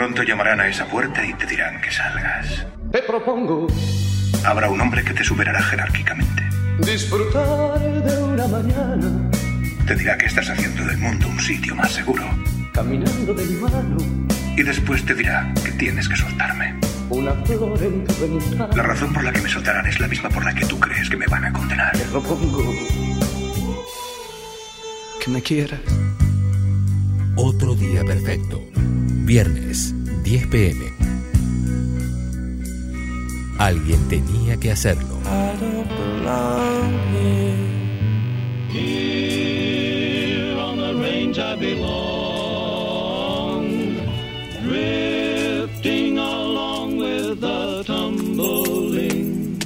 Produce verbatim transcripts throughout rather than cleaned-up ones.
Pronto llamarán a esa puerta y te dirán que salgas. Te propongo. Habrá un hombre que te superará jerárquicamente. Disfrutar de una mañana. Te dirá que estás haciendo del mundo un sitio más seguro. Caminando de mi mano. Y después te dirá que tienes que soltarme. Una flor en tu ventana. La razón por la que me soltarán es la misma por la que tú crees que me van a condenar. Te propongo que me quieras. Otro día perfecto. Viernes, diez pe eme. Alguien tenía que hacerlo. I don't belong here. Here on the range I belong, drifting along with the tumbling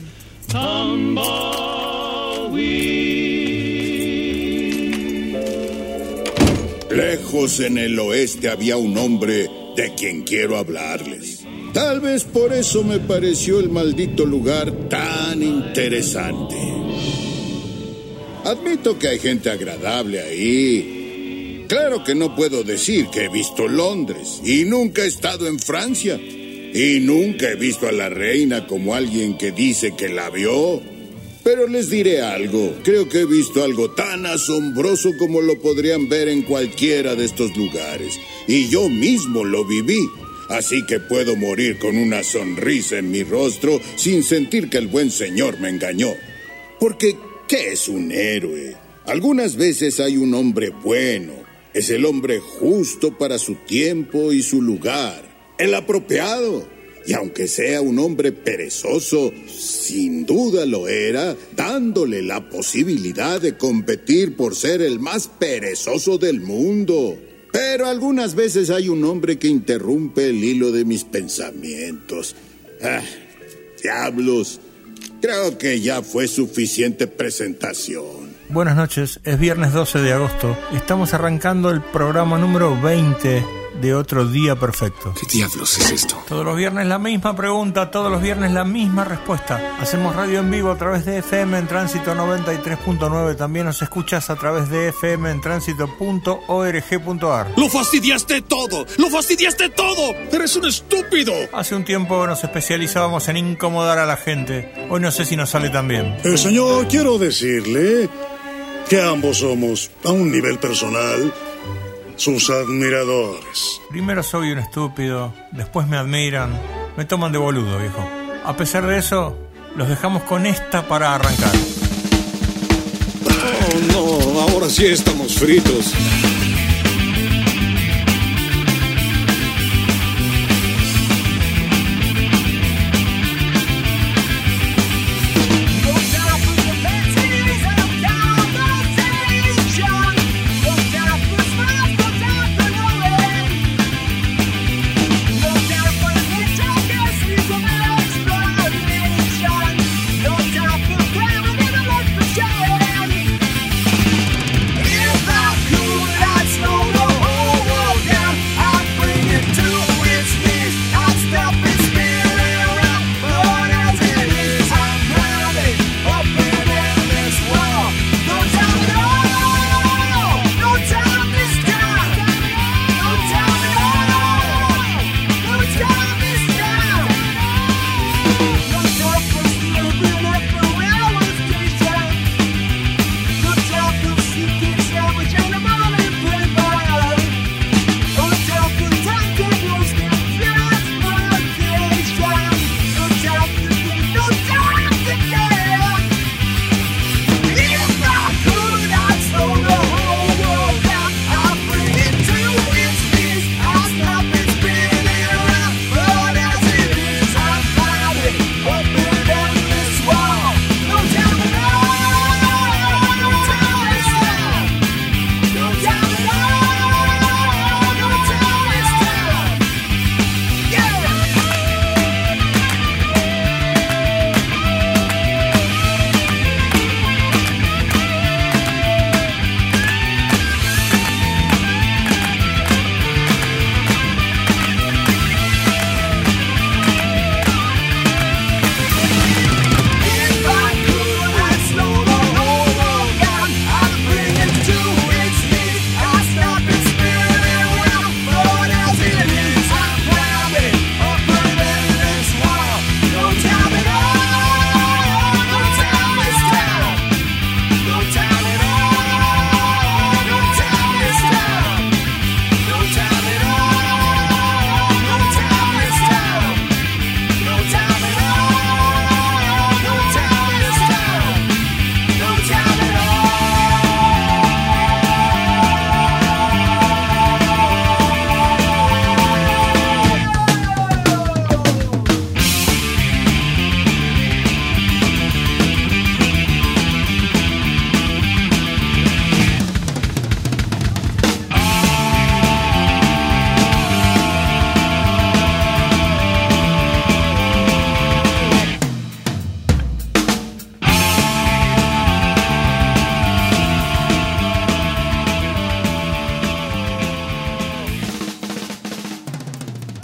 tumbleweed. Lejos en el oeste había un hombre de quien quiero hablarles. Tal vez por eso me pareció el maldito lugar tan interesante. Admito que hay gente agradable ahí. Claro que no puedo decir que he visto Londres, y nunca he estado en Francia, y nunca he visto a la reina como alguien que dice que la vio. Pero les diré algo, creo que he visto algo tan asombroso como lo podrían ver en cualquiera de estos lugares, y yo mismo lo viví. Así que puedo morir con una sonrisa en mi rostro sin sentir que el buen señor me engañó. Porque, ¿qué es un héroe? Algunas veces hay un hombre bueno. Es el hombre justo para su tiempo y su lugar. El apropiado. Y aunque sea un hombre perezoso, sin duda lo era, dándole la posibilidad de competir por ser el más perezoso del mundo. Pero algunas veces hay un hombre que interrumpe el hilo de mis pensamientos. Ah, diablos. Creo que ya fue suficiente presentación. Buenas noches, es viernes doce de agosto. Estamos arrancando el programa número veinte de Otro Día Perfecto. ¿Qué diablos es esto? Todos los viernes la misma pregunta, todos los viernes la misma respuesta. Hacemos radio en vivo a través de F M en Tránsito noventa y tres punto nueve. También nos escuchas a través de F M en Tránsito punto org punto a r. ¡Lo fastidiaste todo! ¡Lo fastidiaste todo! ¡Eres un estúpido! Hace un tiempo nos especializábamos en incomodar a la gente. Hoy no sé si nos sale tan bien. Eh, señor, quiero decirle que ambos somos, a un nivel personal, sus admiradores. Primero soy un estúpido, después me admiran, me toman de boludo, viejo. A pesar de eso, los dejamos con esta para arrancar. Oh, no, ahora sí estamos fritos. If I could, I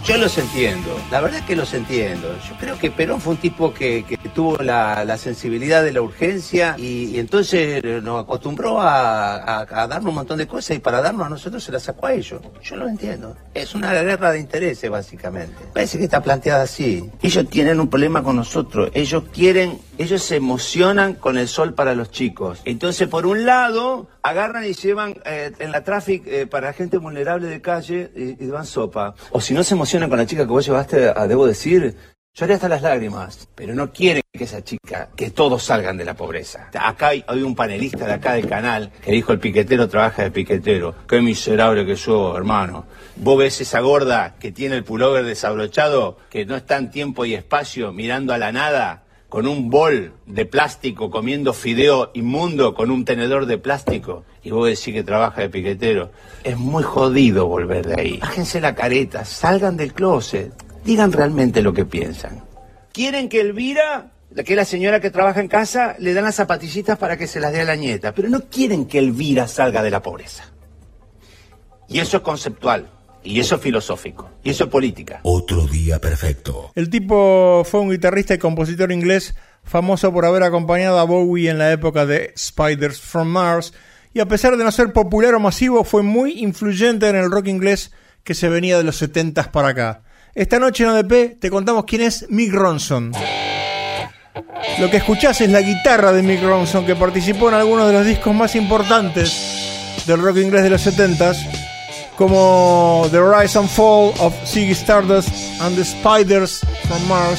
Yo los entiendo, la verdad es que los entiendo. Yo creo que Perón fue un tipo que, que tuvo la, la sensibilidad de la urgencia y, y entonces nos acostumbró a, a, a darnos un montón de cosas y para darnos a nosotros se las sacó a ellos. Yo lo entiendo. Es una guerra de intereses, básicamente. Parece que está planteada así. Ellos tienen un problema con nosotros. Ellos quieren, ellos se emocionan con el sol para los chicos. Entonces, por un lado, agarran y llevan eh, en la tráfico eh, para gente vulnerable de calle y, y dan sopa. O si no se emocionan con la chica que vos llevaste, a, debo decir, lloré hasta las lágrimas, pero no quieren que esa chica, que todos salgan de la pobreza. Acá hay, hay un panelista de acá del canal que dijo: el piquetero trabaja de piquetero. Qué miserable que sos, hermano. Vos ves esa gorda que tiene el pullover desabrochado, que no está en tiempo y espacio mirando a la nada, con un bol de plástico, comiendo fideo inmundo con un tenedor de plástico, y vos decís que trabaja de piquetero. Es muy jodido volver de ahí. Bájense la careta, salgan del closet, digan realmente lo que piensan. Quieren que Elvira, que es la señora que trabaja en casa, le dan las zapatillitas para que se las dé a la nieta, pero no quieren que Elvira salga de la pobreza. Y eso es conceptual. Y eso es filosófico. Y eso es política. Otro día perfecto. El tipo fue un guitarrista y compositor inglés famoso por haber acompañado a Bowie en la época de Spiders from Mars, y a pesar de no ser popular o masivo, fue muy influyente en el rock inglés que se venía de los setentas para acá. Esta noche en O D P te contamos quién es Mick Ronson. Lo que escuchás es la guitarra de Mick Ronson, que participó en algunos de los discos más importantes del rock inglés de los setentas, como The Rise and Fall of Ziggy Stardust and the Spiders from Mars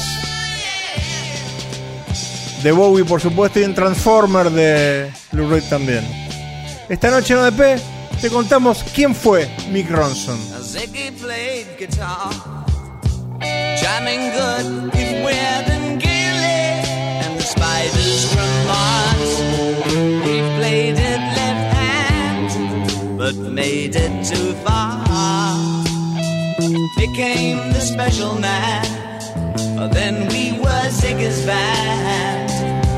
de Bowie, por supuesto, y en Transformer de Lou Reed también. Esta noche en O D P te contamos quién fue Mick Ronson. Ziggy played guitar, jamming good with Weird and Gilly and the Spiders from Mars. He played it left hand, but made it too far. Became the special man, then we were Ziggy's band.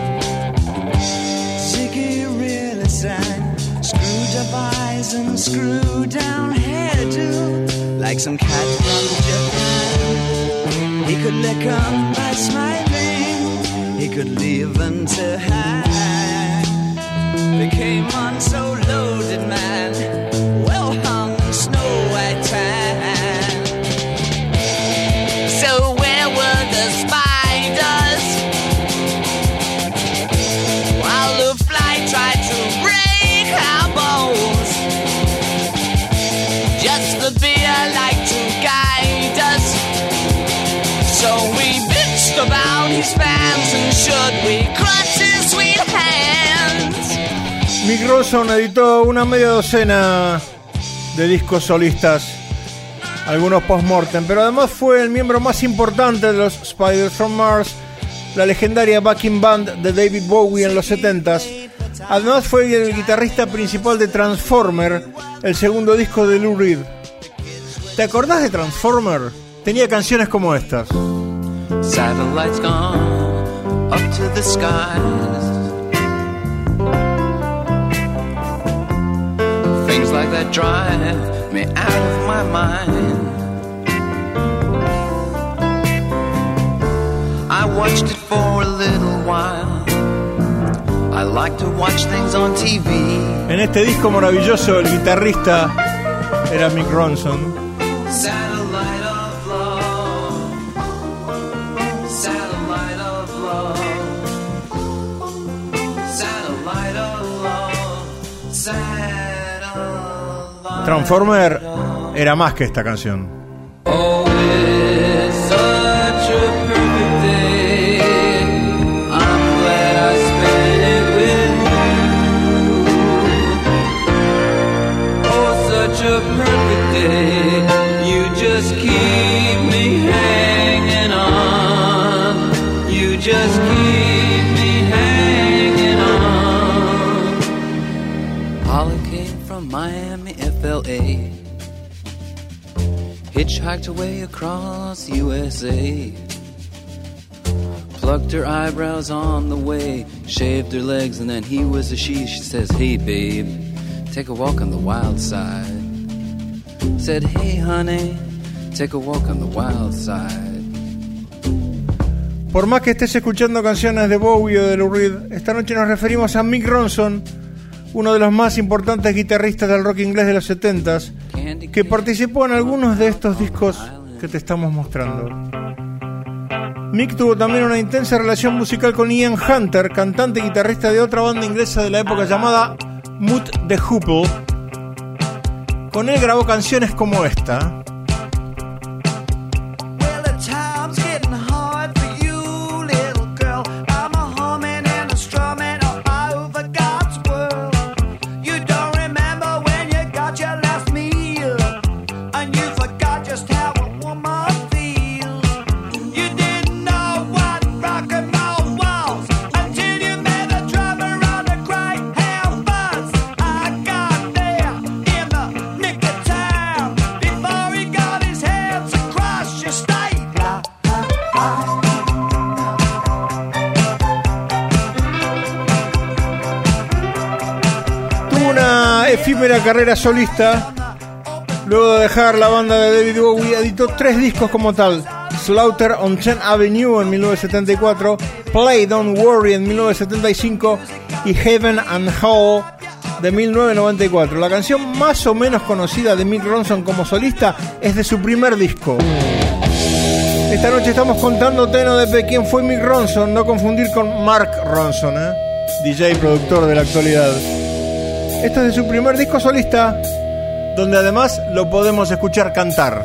Ziggy really sang, screwed up eyes and screwed down hairdo, like some cat from Japan. He could lick 'em by smiling, he could leave them to hang. Became one so loaded man, well hung snow white tan. So where were the spiders while the fly tried to break our bones? Just the beer like to guide us, so we bitched about his fans, and should we crush his sweet hands? Mick Ronson editó una media docena de discos solistas, algunos post-mortem, pero además fue el miembro más importante de los Spiders from Mars, la legendaria backing band de David Bowie en los setentas. Además fue el guitarrista principal de Transformer, el segundo disco de Lou Reed. ¿Te acordás de Transformer? Tenía canciones como estas. Satellites gone up to the skies. Things like that drive me out of my mind. I watched it for a little while. I like to watch things on T V. En este disco maravilloso el guitarrista era Mick Ronson. Satellite of love, satellite of love, satellite of love, satellite. Transformer era más que esta canción. Oh, it's such a perfect day. I'm glad I spent it with you. Oh, such a perfect day. You just keep me hanging on. You just keep me hanging on. Holly came from Miami, F L A. Hitchhiked away across U S A. Plucked her eyebrows on the way, shaved her legs, and then he was a she. She says, hey babe, take a walk on the wild side. Said, hey honey, take a walk on the wild side. Por más que estés escuchando canciones de Bowie o de Lou Reed, esta noche nos referimos a Mick Ronson, uno de los más importantes guitarristas del rock inglés de los setentas, que participó en algunos de estos discos que te estamos mostrando. Mick tuvo también una intensa relación musical con Ian Hunter, cantante y guitarrista de otra banda inglesa de la época llamada Mood the Hoople. Con él grabó canciones como esta. Efímera carrera solista. Luego de dejar la banda de David Bowie, editó tres discos como tal: Slaughter on tenth Avenue en mil novecientos setenta y cuatro, Play Don't Worry en mil novecientos setenta y cinco y Heaven and Hell de mil novecientos noventa y cuatro. La canción más o menos conocida de Mick Ronson como solista es de su primer disco. Esta noche estamos contándote, no de quién fue Mick Ronson, no confundir con Mark Ronson, ¿eh? D J y productor de la actualidad. Este es de su primer disco solista, donde además lo podemos escuchar cantar.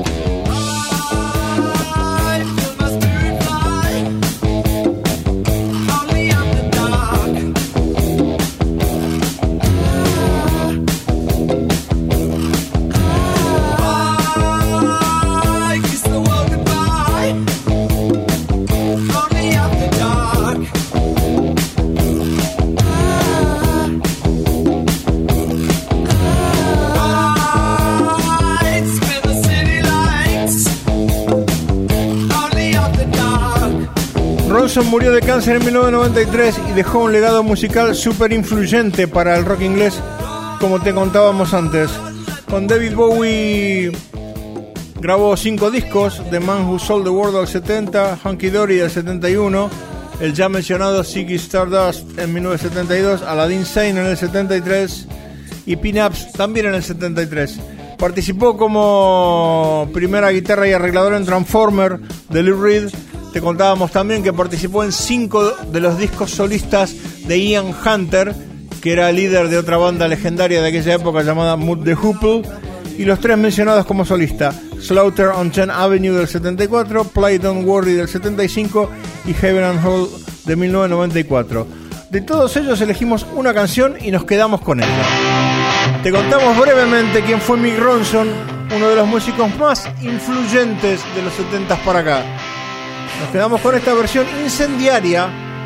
Ronson murió de cáncer en mil novecientos noventa y tres y dejó un legado musical súper influyente para el rock inglés, como te contábamos antes. Con David Bowie grabó cinco discos: The Man Who Sold the World del setenta, Hunky Dory del setenta y uno, el ya mencionado Ziggy Stardust en mil novecientos setenta y dos, Aladdin Sane en el setenta y tres y Pin-Ups también en el setenta y tres. Participó como primera guitarra y arreglador en Transformer de Lou Reed. Te contábamos también que participó en cinco de los discos solistas de Ian Hunter, que era líder de otra banda legendaria de aquella época llamada Mood the Hoople, y los tres mencionados como solista: Slaughter on tenth Avenue del setenta y cuatro, Play Don't Worry del setenta y cinco y Heaven and Hell de mil novecientos noventa y cuatro. De todos ellos elegimos una canción y nos quedamos con ella. Te contamos brevemente quién fue Mick Ronson, uno de los músicos más influyentes de los setentas para acá. Nos quedamos con esta versión incendiaria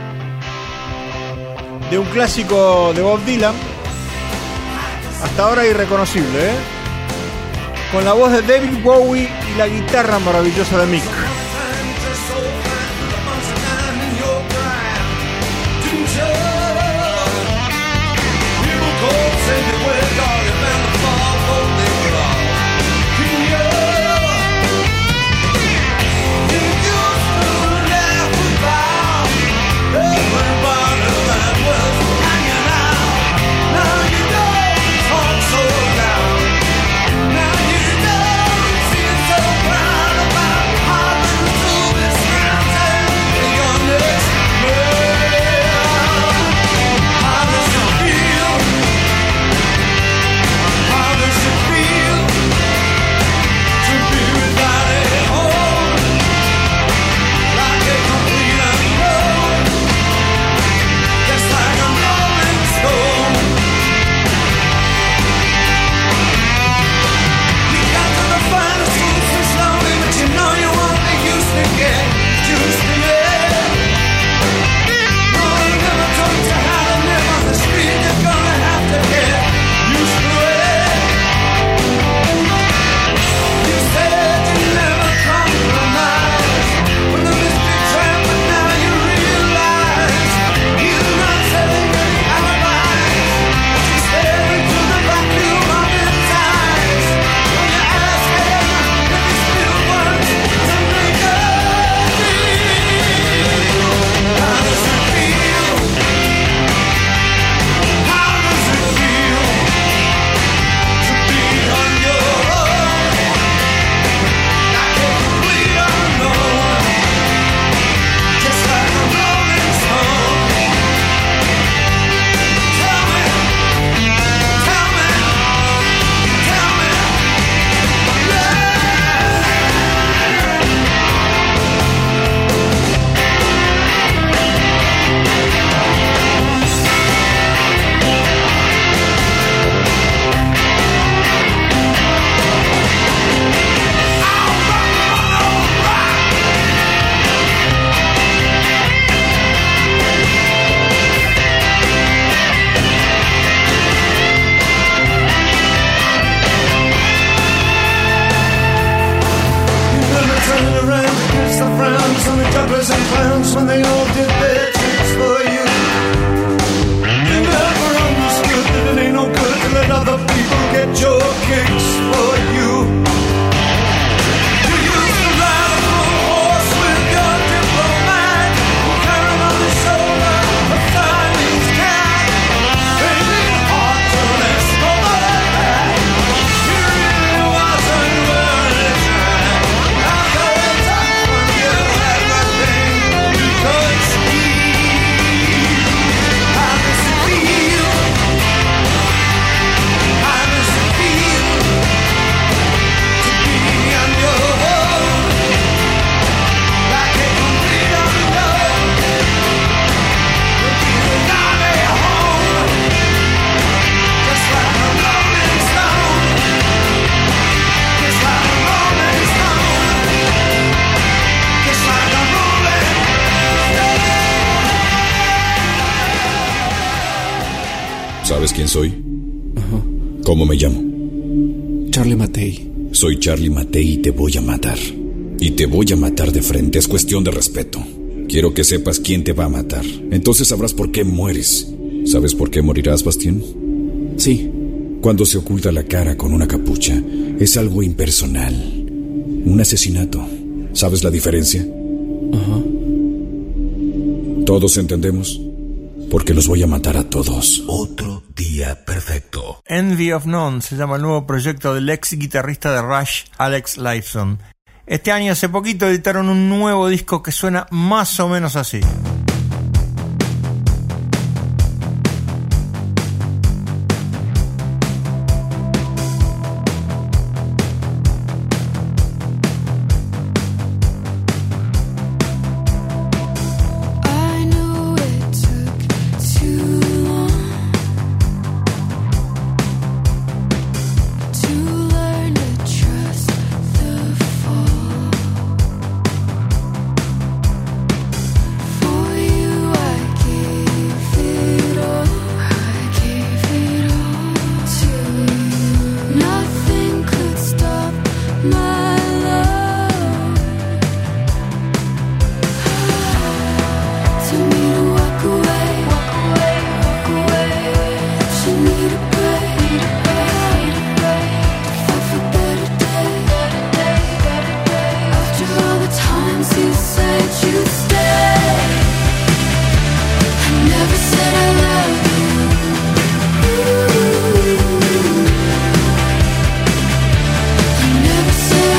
de un clásico de Bob Dylan, hasta ahora irreconocible, ¿eh? Con la voz de David Bowie y la guitarra maravillosa de Mick. Now you don't feel so proud about how clowns and the jugglers and clowns when they all did their tricks for you. You never understood that it ain't no good to let other people get your kicks for you. You used to ride a full horse with your diplomat, carrying on the shoulder a Chinese cat. Baby, hard to less over that. You really wasn't worth it. After a time when you had nothing you could steal. How does it feel? How does it feel to be on your own? Like a complete unknown. With you not at home. Just like a rolling stone. Just like a rolling stone. Just like a rolling ¿Sabes quién soy? ¿Cómo me llamo? Charlie Matei. Soy Charlie Matei y te voy a matar. Y te voy a matar de frente, es cuestión de respeto. Quiero que sepas quién te va a matar. Entonces sabrás por qué mueres. ¿Sabes por qué morirás, Bastián? Sí. Cuando se oculta la cara con una capucha, es algo impersonal. Un asesinato. ¿Sabes la diferencia? Ajá. ¿Todos entendemos? Porque los voy a matar a todos. Otro día perfecto. Envy of None se llama el nuevo proyecto del ex guitarrista de Rush, Alex Lifeson. Este año, hace poquito, editaron un nuevo disco que suena más o menos así. I know it took too long to learn to trust the fall. For you I gave it all, I gave it all to you. Nothing could stop my love. To me to walk away, walk away, walk away. Should need a break, break, break. Fight for better days, better days, better days. After all the times you said you'd stay, I never said I love you. I never said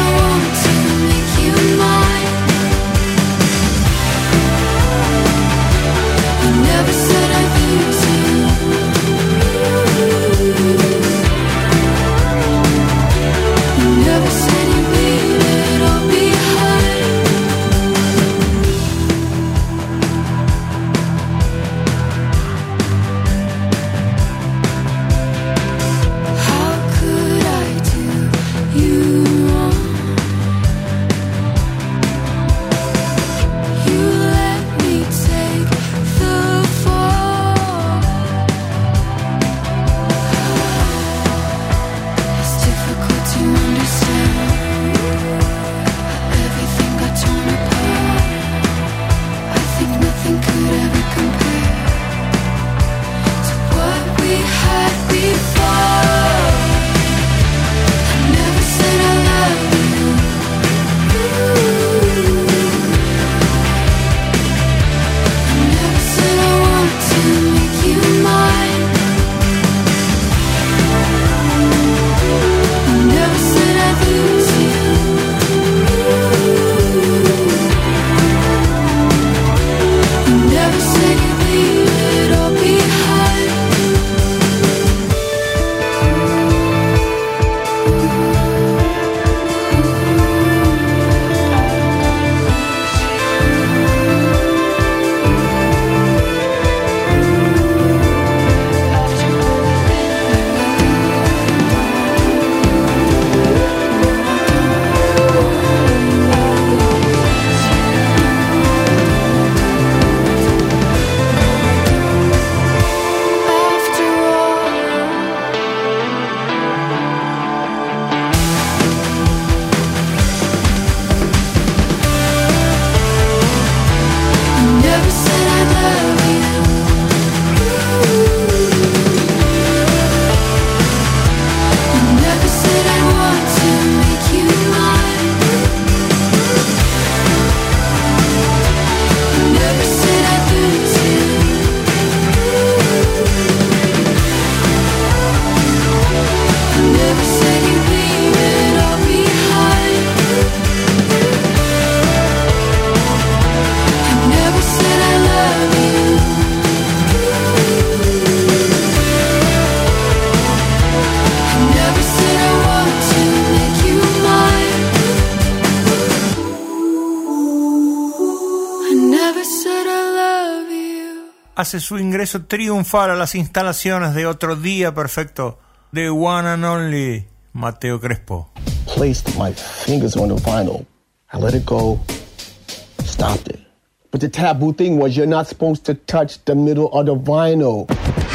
hace su ingreso triunfal a las instalaciones de Otro Día Perfecto de One and Only Mateo Crespo. Placed my fingers on the vinyl. I let it go, stopped it. But the taboo thing was you're not supposed to touch the middle of the vinyl.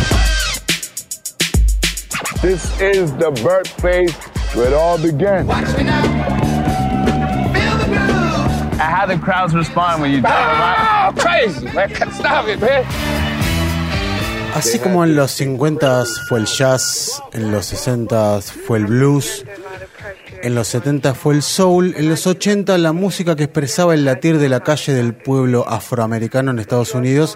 This is the birthplace where it all began. Watch me now. Feel the groove. How the crowds respond when you drop ah, crazy, man. Stop it, man. Así como en los cincuenta fue el jazz, en los sesenta fue el blues, en los setenta fue el soul, en los ochenta la música que expresaba el latir de la calle del pueblo afroamericano en Estados Unidos,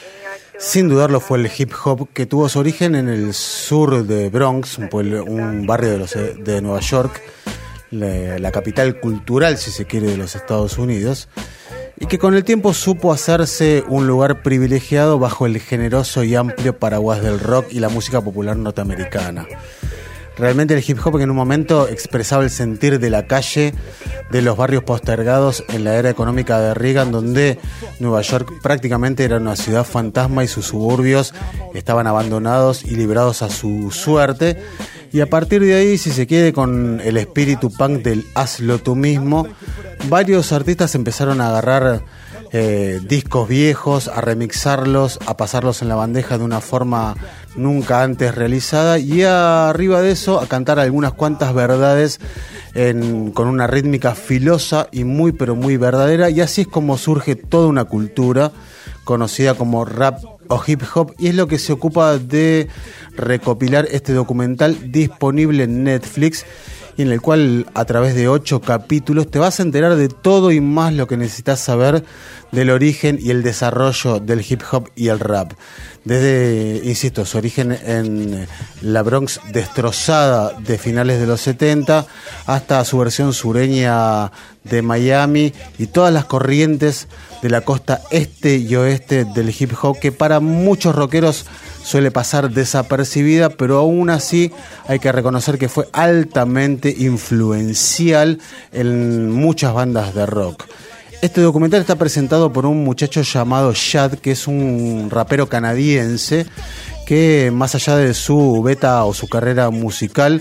sin dudarlo fue el hip hop, que tuvo su origen en el sur de Bronx, un, pueblo, un barrio de, los, de Nueva York, la, la capital cultural, si se quiere, de los Estados Unidos, y que con el tiempo supo hacerse un lugar privilegiado bajo el generoso y amplio paraguas del rock y la música popular norteamericana. Realmente el hip hop, que en un momento expresaba el sentir de la calle, de los barrios postergados en la era económica de Reagan, donde Nueva York prácticamente era una ciudad fantasma y sus suburbios estaban abandonados y librados a su suerte. Y a partir de ahí, si se quiere, con el espíritu punk del hazlo tú mismo, varios artistas empezaron a agarrar eh, discos viejos, a remixarlos, a pasarlos en la bandeja de una forma nunca antes realizada, y arriba de eso a cantar algunas cuantas verdades en, con una rítmica filosa y muy pero muy verdadera, y así es como surge toda una cultura conocida como rap o hip hop, y es lo que se ocupa de recopilar este documental disponible en Netflix, y en el cual a través de ocho capítulos te vas a enterar de todo y más lo que necesitas saber del origen y el desarrollo del hip hop y el rap. Desde, insisto, su origen en la Bronx destrozada de finales de los setenta hasta su versión sureña de Miami y todas las corrientes de la costa este y oeste del hip hop, que para muchos rockeros suele pasar desapercibida, pero aún así hay que reconocer que fue altamente influencial en muchas bandas de rock. Este documental está presentado por un muchacho llamado Shad, que es un rapero canadiense que, más allá de su beta o su carrera musical,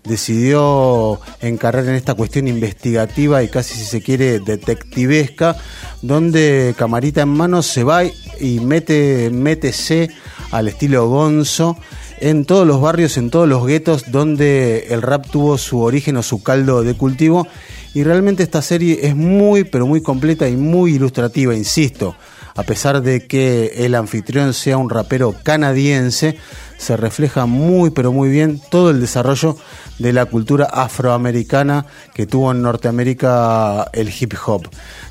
decidió encargar en esta cuestión investigativa y casi, si se quiere, detectivesca, donde camarita en mano se va y mete, métese al estilo Gonzo en todos los barrios, en todos los guetos donde el rap tuvo su origen o su caldo de cultivo. Y realmente esta serie es muy pero muy completa y muy ilustrativa, insisto. A pesar de que el anfitrión sea un rapero canadiense, se refleja muy pero muy bien todo el desarrollo de la cultura afroamericana que tuvo en Norteamérica el hip hop.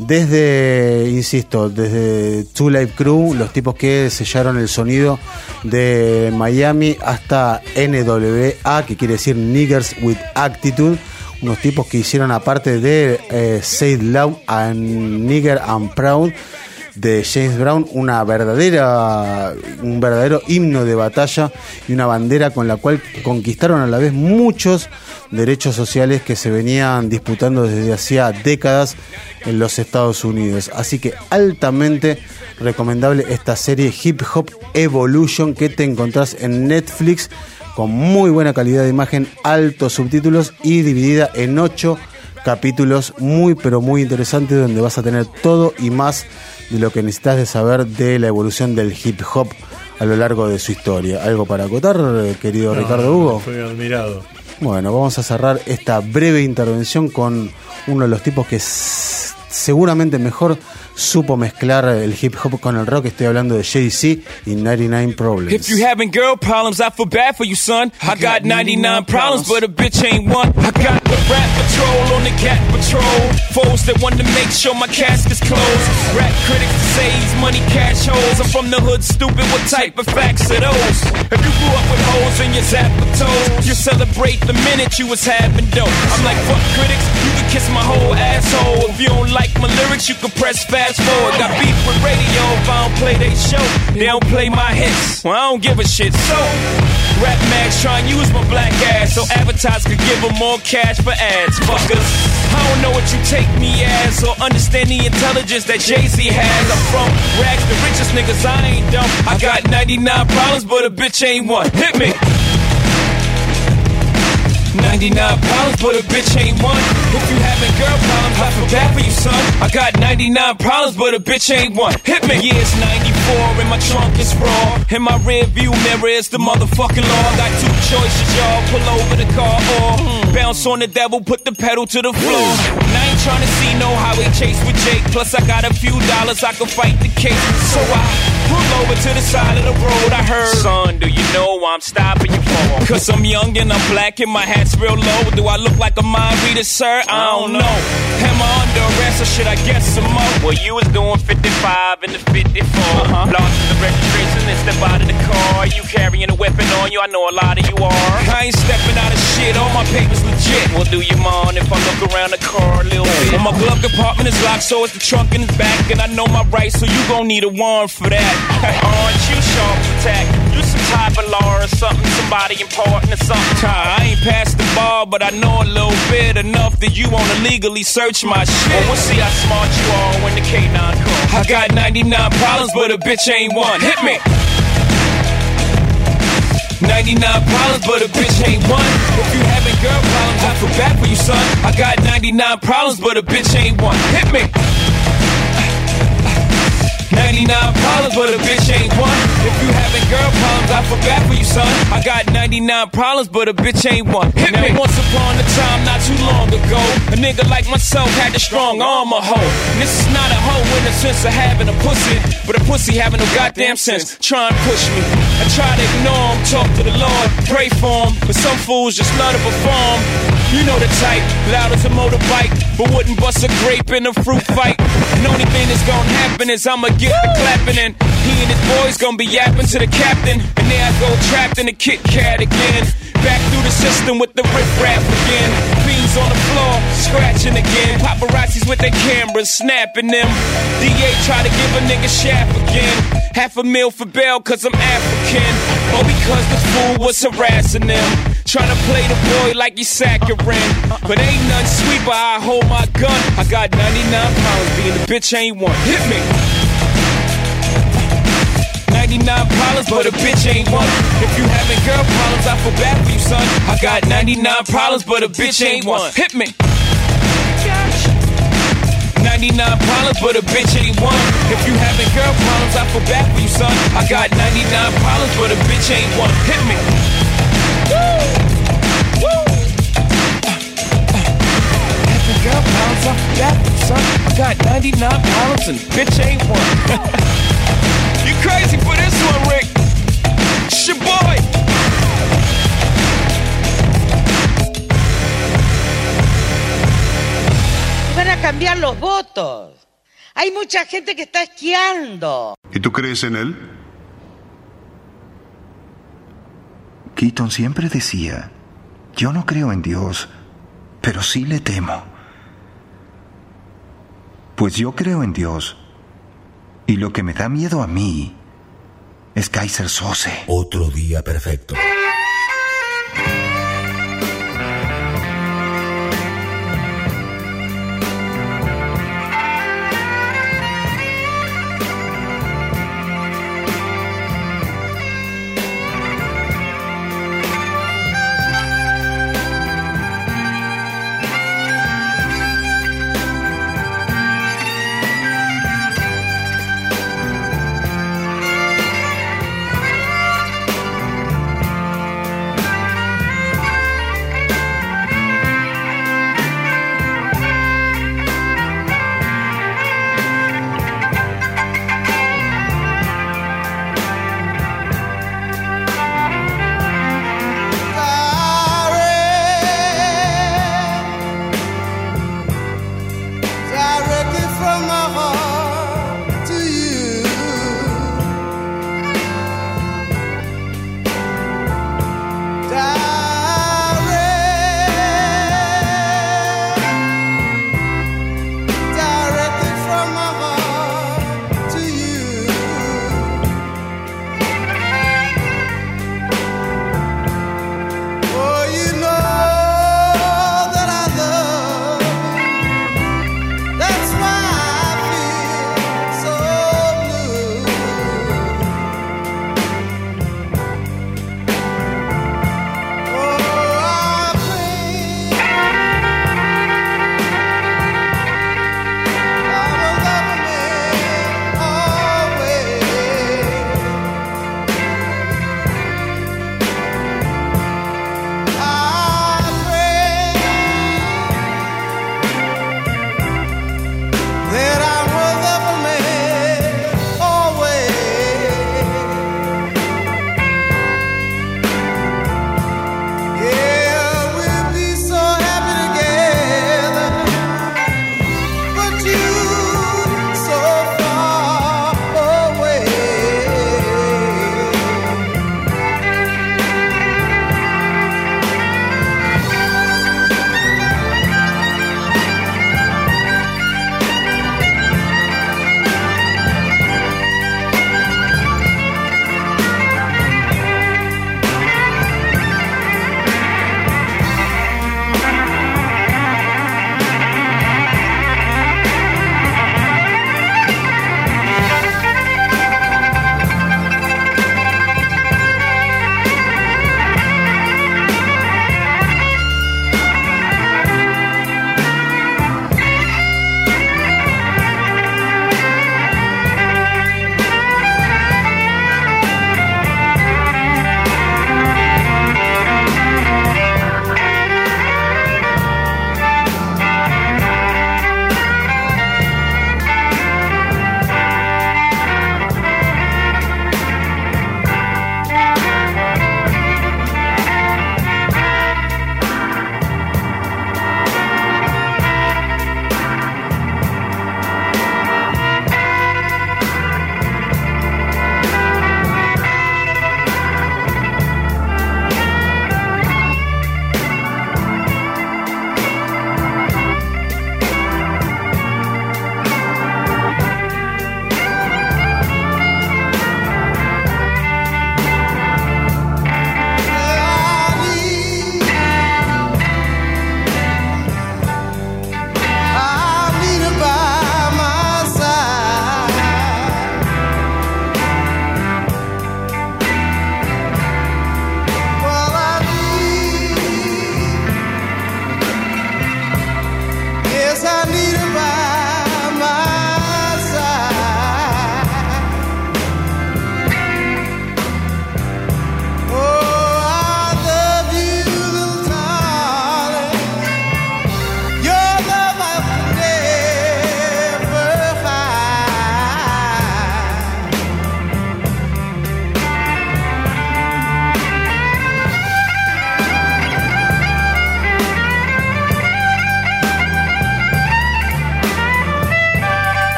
Desde, insisto, desde Two Live Crew, los tipos que sellaron el sonido de Miami, hasta N W A, que quiere decir Niggers with Attitude, unos tipos que hicieron, aparte de eh, Say It Loud and Nigger and Proud de James Brown, una verdadera un verdadero himno de batalla y una bandera con la cual conquistaron a la vez muchos derechos sociales que se venían disputando desde hacía décadas en los Estados Unidos. Así que altamente recomendable esta serie Hip Hop Evolution, que te encontrás en Netflix, con muy buena calidad de imagen, altos subtítulos y dividida en ocho capítulos muy pero muy interesantes, donde vas a tener todo y más de lo que necesitas de saber de la evolución del hip hop a lo largo de su historia. ¿Algo para acotar, querido no, Ricardo Hugo? Estoy admirado. Bueno, vamos a cerrar esta breve intervención con uno de los tipos que s- seguramente mejor supo mezclar el hip hop con el rock. Estoy hablando de Jay-Z y ninety-nine Problems. If you having girl problems, I feel bad for you, son. I got ninety-nine problems, but a bitch ain't one. I got the rap patrol on the cat patrol. Foes that want to make sure my casket's closed. Rap critics to say he's money cash holes. I'm from the hood, stupid. What type of facts are those? If you grew up with hoes in your zapper toes, you celebrate the minute you was having dope. I'm like, fuck critics, you can kiss my whole asshole. If you don't like my lyrics, you can press fast forward. Got beef with radio if I don't play they show. They don't play my hits, well I don't give a shit. So, rap mags try and use my black ass so advertisers could give them more cash for ads. Fuckers, I don't know what what you take me as, or understand the intelligence that Jay-Z has. I'm from rags, the richest niggas, I ain't dumb. I got ninety-nine problems, but a bitch ain't one. Hit me. ninety-nine problems, but a bitch ain't one. If you having girl problems, I feel bad for you, son. I got ninety-nine problems, but a bitch ain't one. Hit me. Yeah, it's ninety-four and my trunk is raw. In my rear view mirror is the motherfucking law. Got two choices, y'all. Pull over the car or mm, bounce on the devil, put the pedal to the floor. And I ain't trying to see no highway chase with Jake. Plus I got a few dollars, I can fight the case. So I pull over to the side of the road. I heard, son, do you know I'm stopping you for? Cause I'm young and I'm black and my hat's real low. Do I look like a mind reader, sir? I don't know. Am I under arrest or should I guess some more? Well, you was doing fifty-five in the fifty-four. Uh-huh. Lost the registration and step out of the car. You carrying a weapon on you? I know a lot of you are. I ain't stepping out of shit. All my papers legit. Well, do you mind if I look around the car a little bit? Well, my glove compartment is locked, so it's the trunk in the back. And I know my rights, so you gon' need a warrant for that. Aren't you sharp attack? You some type of law or something, somebody important or something. I ain't past the bar, but I know a little bit enough that you wanna legally search my shit. Well, we'll see how smart you are when the K nine comes. I got ninety-nine problems, but a bitch ain't one. Hit me. ninety-nine problems, but a bitch ain't one. If you having girl problems, I feel bad for you, son. I got ninety-nine problems, but a bitch ain't one. Hit me. ninety-nine problems, but a bitch ain't one. If you having girl problems, I feel bad for you, son. I got ninety-nine problems, but a bitch ain't one. Hit now, me. Once upon a time, not too long ago, a nigga like myself had a strong arm, a hoe. And this is not a hoe in the sense of having a pussy, but a pussy having no goddamn sense. Try and push me. I try to ignore him, talk to the Lord, pray for him, but some fools just love to perform. You know the type, loud as a motorbike, but wouldn't bust a grape in a fruit fight. And the only thing that's gonna happen is I'ma get the clapping, and he and his boys gonna be yapping to the captain. And there I go trapped in the Kit Kat again. Back through the system with the riff-raff again. Fiends on the floor, scratching again. Paparazzis with their cameras, snapping them. D A try to give a nigga shaft again. Half a meal for bail cause I'm African. Or because the fool was harassing them. Trying to play the boy like he's saccharine. But ain't nothing sweet but I hold my gun. I got ninety-nine pounds, being a bitch ain't one. Hit me. ninety-nine problems, but a bitch ain't one. If you having girl problems, I feel bad for you, son. I got ninety-nine problems, but a bitch ain't one. Hit me. ninety-nine problems, but a bitch ain't one. If you having girl problems, I feel bad for you, son. I got ninety-nine problems, but a bitch ain't one. Hit me. Woo! Woo! Having girl problems, I feel bad for you, son. I got ninety-nine problems and bitch ain't one. You crazy for this one, Rick? It's your boy. Van a cambiar los votos. Hay mucha gente que está esquiando. ¿Y tú crees en él? Keaton siempre decía, yo no creo en Dios, pero sí le temo. Pues yo creo en Dios. Y lo que me da miedo a mí es Kaiser Sose. Otro día perfecto.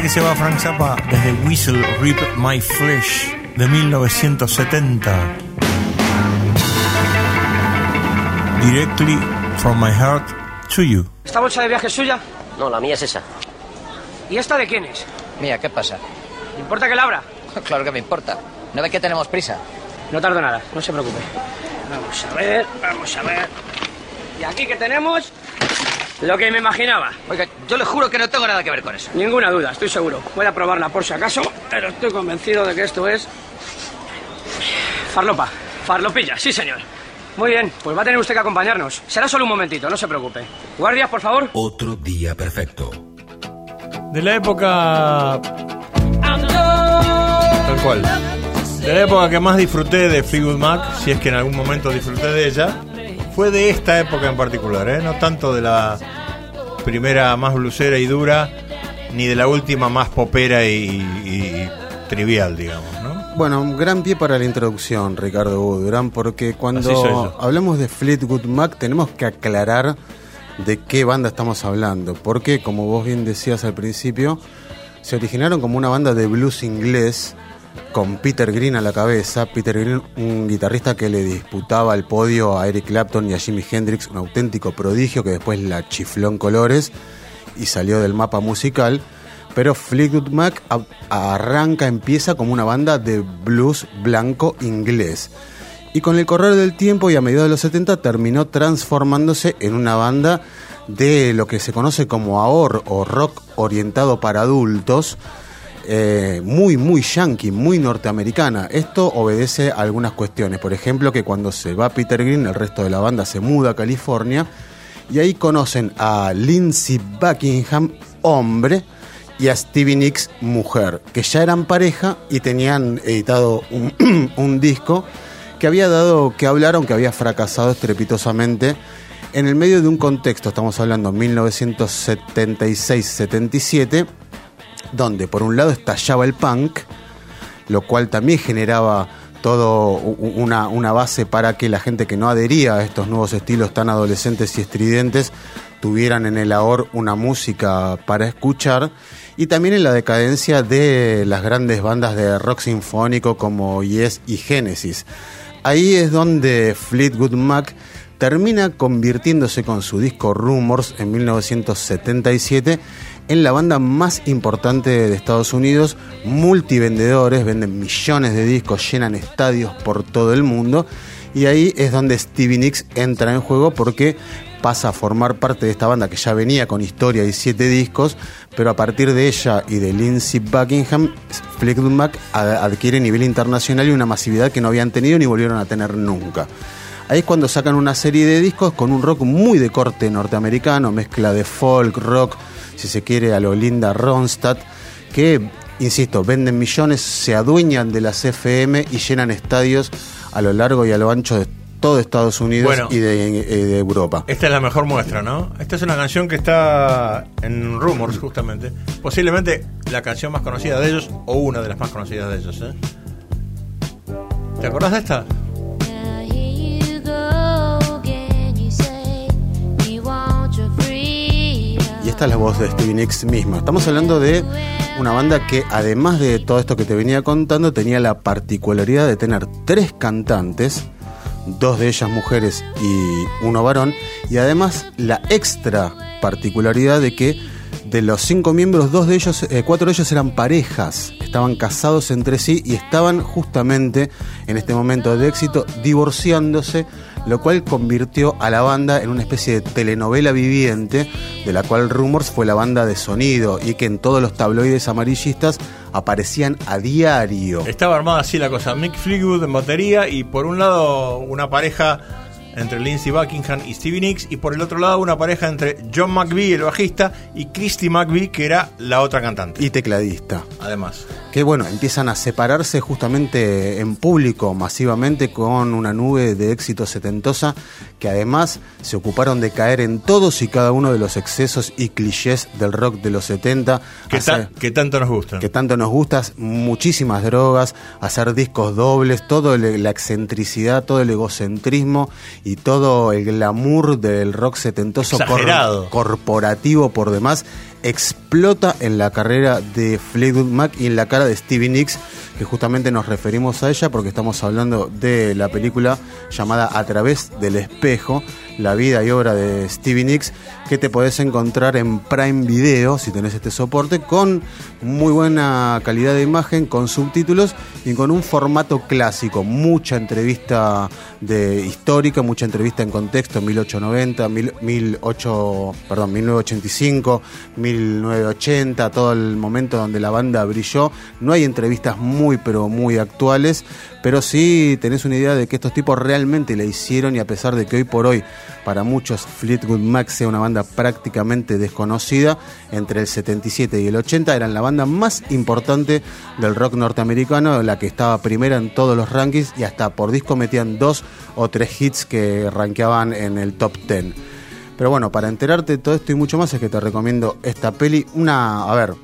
que se va Frank Zappa desde Whistle Rip My Flesh de mil novecientos setenta. Directly from my heart to you. ¿Esta bolsa de viaje es suya? No, la mía es esa. ¿Y esta de quién es? Mía, ¿qué pasa? ¿Le importa que la abra? Claro que me importa. ¿No ve que tenemos prisa? No tardo nada, no se preocupe. Vamos a ver, vamos a ver. Y aquí que tenemos lo que me imaginaba. Oiga, yo le juro que no tengo nada que ver con eso. Ninguna duda, estoy seguro. Voy a probarla por si acaso, pero estoy convencido de que esto es farlopa, farlopilla, sí señor. Muy bien, pues va a tener usted que acompañarnos. Será solo un momentito, no se preocupe. Guardias, por favor. Otro día perfecto. De la época... Tal cual. De la época que más disfruté de Fleetwood Mac, si es que en algún momento disfruté de ella, fue de esta época en particular, ¿eh? No tanto de la primera más blusera y dura, ni de la última más popera y, y trivial, digamos, ¿no? Bueno, un gran pie para la introducción, Ricardo Woodgram, porque cuando hablamos de Fleetwood Mac tenemos que aclarar de qué banda estamos hablando, porque como vos bien decías al principio, se originaron como una banda de blues inglés con Peter Green a la cabeza. Peter Green, un guitarrista que le disputaba el podio a Eric Clapton y a Jimi Hendrix, un auténtico prodigio que después la chifló en colores y salió del mapa musical. Pero Fleetwood Mac a- arranca, empieza como una banda de blues blanco inglés. Y con el correr del tiempo y a mediados de los setenta terminó transformándose en una banda de lo que se conoce como A O R o rock orientado para adultos, eh, muy muy yankee, muy norteamericana. Esto obedece a algunas cuestiones, por ejemplo que cuando se va Peter Green el resto de la banda se muda a California y ahí conocen a Lindsey Buckingham, hombre, y a Stevie Nicks, mujer, que ya eran pareja y tenían editado un, un disco que había dado que hablar, aunque había fracasado estrepitosamente en el medio de un contexto, estamos hablando de mil novecientos setenta y seis setenta y siete, donde por un lado estallaba el punk, lo cual también generaba todo una, una base para que la gente que no adhería a estos nuevos estilos tan adolescentes y estridentes tuvieran en el A O R una música para escuchar, y también en la decadencia de las grandes bandas de rock sinfónico como Yes y Genesis. Ahí es donde Fleetwood Mac termina convirtiéndose con su disco Rumors en mil novecientos setenta y siete en la banda más importante de Estados Unidos, multivendedores, venden millones de discos, llenan estadios por todo el mundo, y ahí es donde Stevie Nicks entra en juego porque pasa a formar parte de esta banda que ya venía con historia y siete discos, pero a partir de ella y de Lindsey Buckingham, Fleetwood Mac adquiere nivel internacional y una masividad que no habían tenido ni volvieron a tener nunca. Ahí es cuando sacan una serie de discos con un rock muy de corte norteamericano, mezcla de folk, rock, si se quiere, a lo Linda Ronstadt, que, insisto, venden millones, se adueñan de las F M y llenan estadios a lo largo y a lo ancho de todo Estados Unidos, bueno, y de, de Europa. Esta es la mejor muestra, ¿no? Esta es una canción que está en Rumors, justamente. Posiblemente la canción más conocida de ellos, o una de las más conocidas de ellos, ¿eh? ¿Te acordás de esta? Y esta es la voz de Stevie Nicks misma. Estamos hablando de una banda que, además de todo esto que te venía contando, tenía la particularidad de tener tres cantantes, dos de ellas mujeres y uno varón, y además la extra particularidad de que de los cinco miembros, dos de ellos, eh, cuatro de ellos eran parejas, estaban casados entre sí y estaban justamente en este momento de éxito divorciándose, lo cual convirtió a la banda en una especie de telenovela viviente, de la cual Rumors fue la banda de sonido y que en todos los tabloides amarillistas aparecían a diario. Estaba armada así la cosa, Mick Fleetwood en batería y por un lado una pareja entre Lindsey Buckingham y Stevie Nicks, y por el otro lado una pareja entre John McVie, el bajista, y Christy McVie, que era la otra cantante. Y tecladista. Además. Que bueno, empiezan a separarse justamente en público, masivamente, con una nube de éxito setentosa, que además se ocuparon de caer en todos y cada uno de los excesos y clichés del rock de los setenta. Que, hacer, ta- que tanto nos gustan. Que tanto nos gustan, muchísimas drogas, hacer discos dobles, toda la excentricidad, todo el egocentrismo y todo el glamour del rock setentoso cor- corporativo por demás, explota en la carrera de Fleetwood Mac y en la cara de Stevie Nicks, que justamente nos referimos a ella porque estamos hablando de la película llamada A través del espejo, la vida y obra de Stevie Nicks, que te podés encontrar en Prime Video si tenés este soporte, con muy buena calidad de imagen, con subtítulos y con un formato clásico, mucha entrevista de histórica, mucha entrevista en contexto, mil ochocientos noventa, mil ocho, perdón, mil novecientos ochenta y cinco, mil novecientos ochenta, todo el momento donde la banda brilló. No hay entrevistas muy pero muy actuales, pero sí tenés una idea de que estos tipos realmente la hicieron, y a pesar de que hoy por hoy para muchos Fleetwood Mac sea una banda prácticamente desconocida, entre el setenta y siete y el ochenta eran la banda más importante del rock norteamericano, la que estaba primera en todos los rankings, y hasta por disco metían dos o tres hits que rankeaban en el top ten. Pero bueno, para enterarte de todo esto y mucho más es que te recomiendo esta peli. Una, a ver,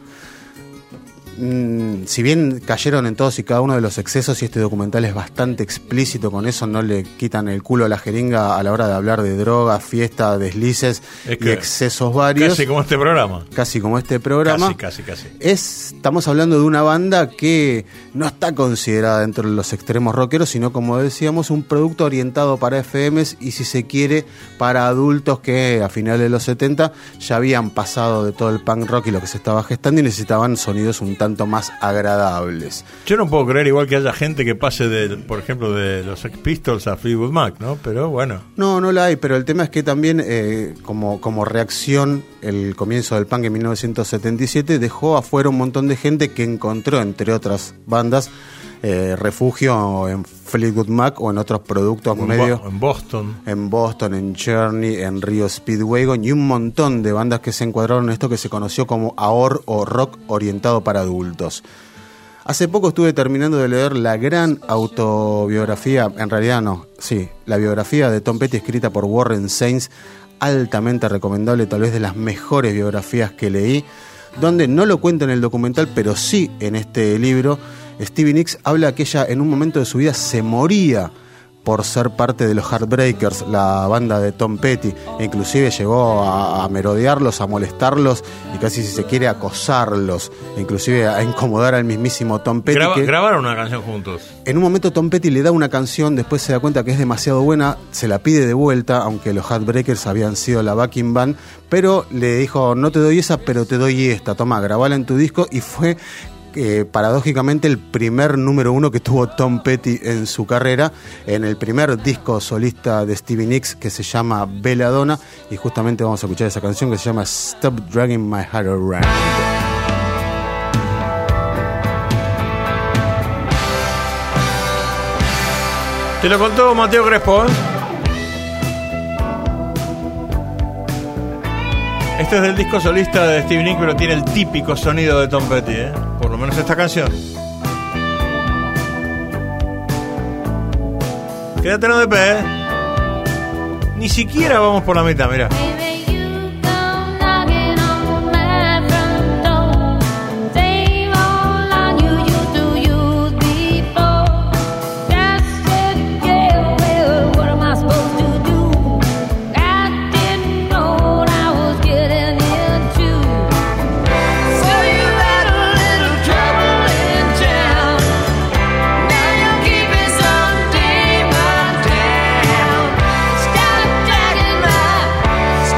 Mm, si bien cayeron en todos y cada uno de los excesos, y este documental es bastante explícito con eso, no le quitan el culo a la jeringa a la hora de hablar de drogas, fiesta, deslices y excesos varios. Casi como este programa. Casi como este programa. Casi, casi, casi. Es, estamos hablando de una banda que no está considerada dentro de los extremos rockeros, sino, como decíamos, un producto orientado para F Ms y, si se quiere, para adultos que a finales de los setenta ya habían pasado de todo el punk rock y lo que se estaba gestando y necesitaban sonidos un tanto más agradables. Yo no puedo creer igual que haya gente que pase de, por ejemplo, de los Sex Pistols a Fleetwood Mac, ¿no? Pero bueno. No, no la hay, pero el tema es que también eh, como, como reacción, el comienzo del punk en mil novecientos setenta y siete dejó afuera un montón de gente que encontró, entre otras bandas, eh, refugio en Fleetwood Mac o en otros productos en medios. Bo- en Boston. En Boston, en Journey, en Rio Speedwagon y un montón de bandas que se encuadraron en esto que se conoció como A O R o rock orientado para adultos. Hace poco estuve terminando de leer la gran autobiografía, en realidad no, sí, la biografía de Tom Petty escrita por Warren Sainz, altamente recomendable, tal vez de las mejores biografías que leí, donde no lo cuenta en el documental, pero sí en este libro. Stevie Nicks habla que ella en un momento de su vida se moría por ser parte de los Heartbreakers, la banda de Tom Petty, e inclusive llegó a, a merodearlos, a molestarlos y casi, si se quiere, acosarlos, inclusive a incomodar al mismísimo Tom Petty. Graba, que grabaron una canción juntos. En un momento Tom Petty le da una canción, después se da cuenta que es demasiado buena, se la pide de vuelta, aunque los Heartbreakers habían sido la backing band, pero le dijo: no te doy esa, pero te doy esta, toma, grabala en tu disco, y fue Eh, paradójicamente el primer número uno que tuvo Tom Petty en su carrera, en el primer disco solista de Stevie Nicks, que se llama Belladonna, y justamente vamos a escuchar esa canción que se llama Stop Dragging My Heart Around. Te lo contó Mateo Crespo, ¿eh? Este es del disco solista de Stevie Nicks, pero tiene el típico sonido de Tom Petty, ¿eh? Por lo menos esta canción. Quédate no de pe, ¿eh? Ni siquiera vamos por la mitad, mira. Stop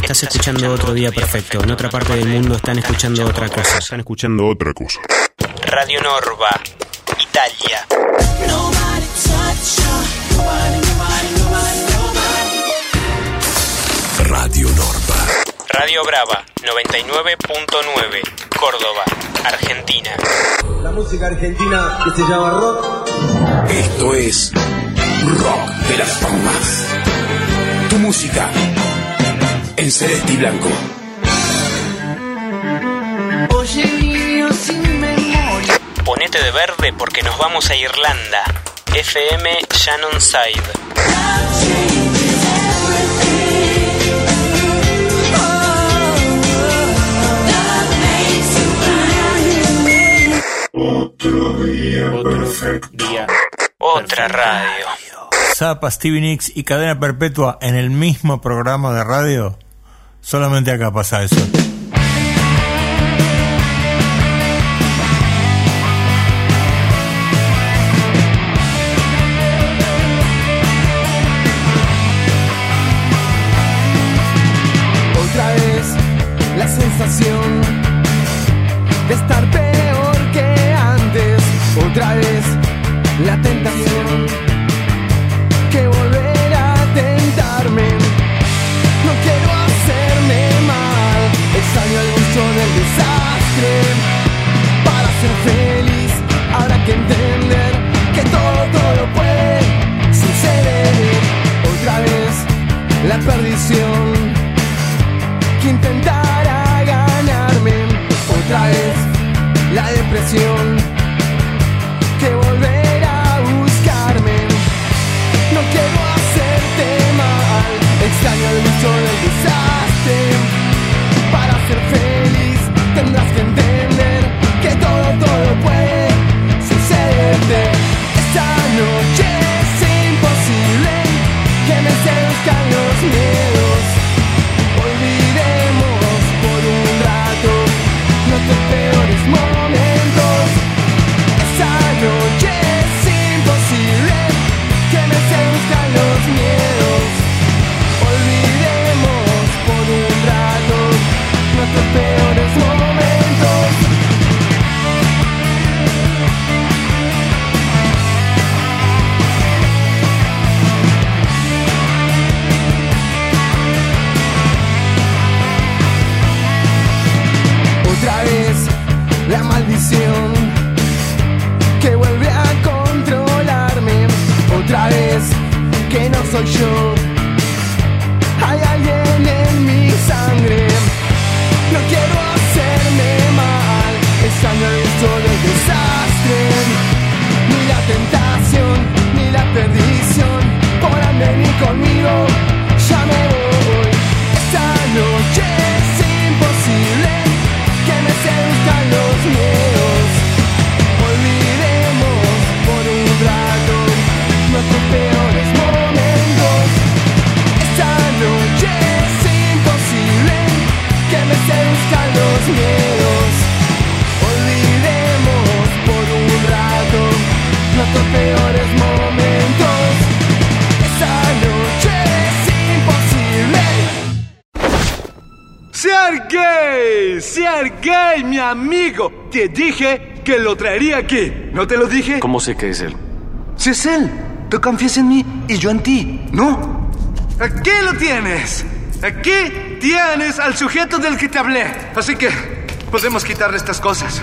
Estás escuchando Otro Día Perfecto. En otra parte del mundo están escuchando otra cosa. Están escuchando otra cosa. Radio Norba, Italia. Radio Norba. Radio Brava, noventa y nueve punto nueve, Córdoba, Argentina. La música argentina que se llama rock. Esto es Rock de las Palmas. Tu música en celeste y blanco. Oye, niño sin memoria. Ponete de verde porque nos vamos a Irlanda. F M Shannon Side. Otro día perfecto. Otra radio. Zappa, Stevie Nicks y Cadena Perpetua en el mismo programa de radio. Solamente acá pasa eso. Otra vez la sensación de estar peor que antes. Otra vez la tentación que volver a tentarme. No quiero hacerme mal, extraño el gusto del desastre. Para ser feliz habrá que entender que todo, todo puede suceder. Otra vez la perdición que intentara ganarme. Otra vez la depresión que volverá a buscarme. No quiero hacerte mal, extraño el gusto del desastre. Para ser feliz tendrás que entender que todo, todo puede sucederte. Esta noche es imposible que me seduzcan los miedos. Olvidemos por un rato nuestros peores momentos. Esta noche es imposible que me seduzcan los miedos. Olvidemos por un rato nuestros peores momentos. Otra vez la maldición que vuelve a controlarme. Otra vez que no soy yo, hay alguien en mi sangre. No quiero hacerme mal, extraño el gusto del desastre. Ni la tentación, ni la perdición podrán venir conmigo, ya me voy. Esta noche es imposible que me seduzcan los miedos. Olvidemos por un rato nuestros peores momentos. Esta noche es imposible que me seduzcan los miedos. Olvidemos por un rato nuestros peores momentos. Esta noche es imposible. Sergey, Sergey, mi amigo, te dije que lo traería aquí. ¿No te lo dije? ¿Cómo sé que es él? Si es él, tú confías en mí y yo en ti, ¿no? Aquí lo tienes. Aquí tienes al sujeto del que te hablé. Así que podemos quitarle estas cosas.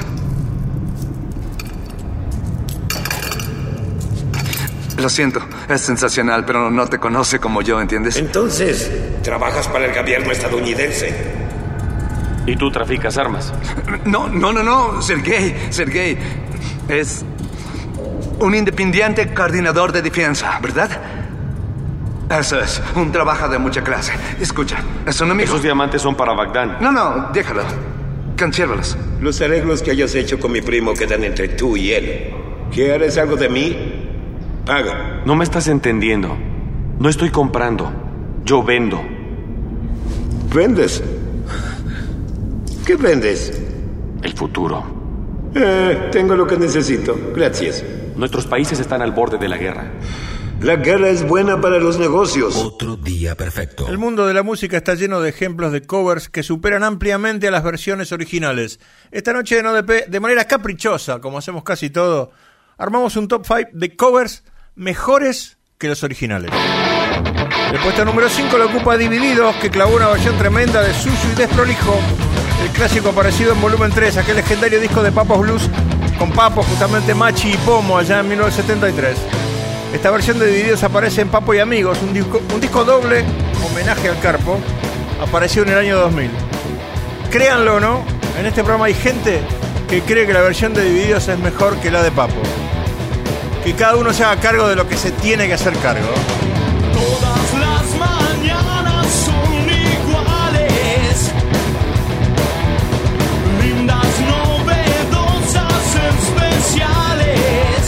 Lo siento, es sensacional, pero no te conoce como yo, ¿entiendes? Entonces, trabajas para el gobierno estadounidense. ¿Y tú traficas armas? No, no, no, no, Sergey, Sergey. Es un independiente coordinador de defensa, ¿verdad? Eso es, un trabajo de mucha clase. Escucha, es un amigo. Esos diamantes son para Bagdán. No, no, déjalo. Consérvalos. Los arreglos que hayas hecho con mi primo quedan entre tú y él. ¿Quieres algo de mí? Paga. No me estás entendiendo. No estoy comprando. Yo vendo. ¿Vendes? ¿Qué vendes? El futuro. Eh, tengo lo que necesito. Gracias. Nuestros países están al borde de la guerra. La guerra es buena para los negocios. Otro día perfecto. El mundo de la música está lleno de ejemplos de covers que superan ampliamente a las versiones originales. Esta noche en O D P, de manera caprichosa, como hacemos casi todo, armamos un top cinco de covers mejores que los originales. El puesto número cinco lo ocupa Divididos, que clavó una versión tremenda de Sucio y Desprolijo, el clásico aparecido en volumen tres, aquel legendario disco de Papos Blues, con Papo, justamente Machi y Pomo, allá en mil novecientos setenta y tres. Esta versión de Divididos aparece en Papo y Amigos, un disco, un disco doble, homenaje al Carpo, apareció en el año dos mil. Créanlo o no, en este programa hay gente que cree que la versión de Divididos es mejor que la de Papo. Que cada uno se haga cargo de lo que se tiene que hacer cargo. Todas las mañanas son iguales, lindas, novedosas, especiales.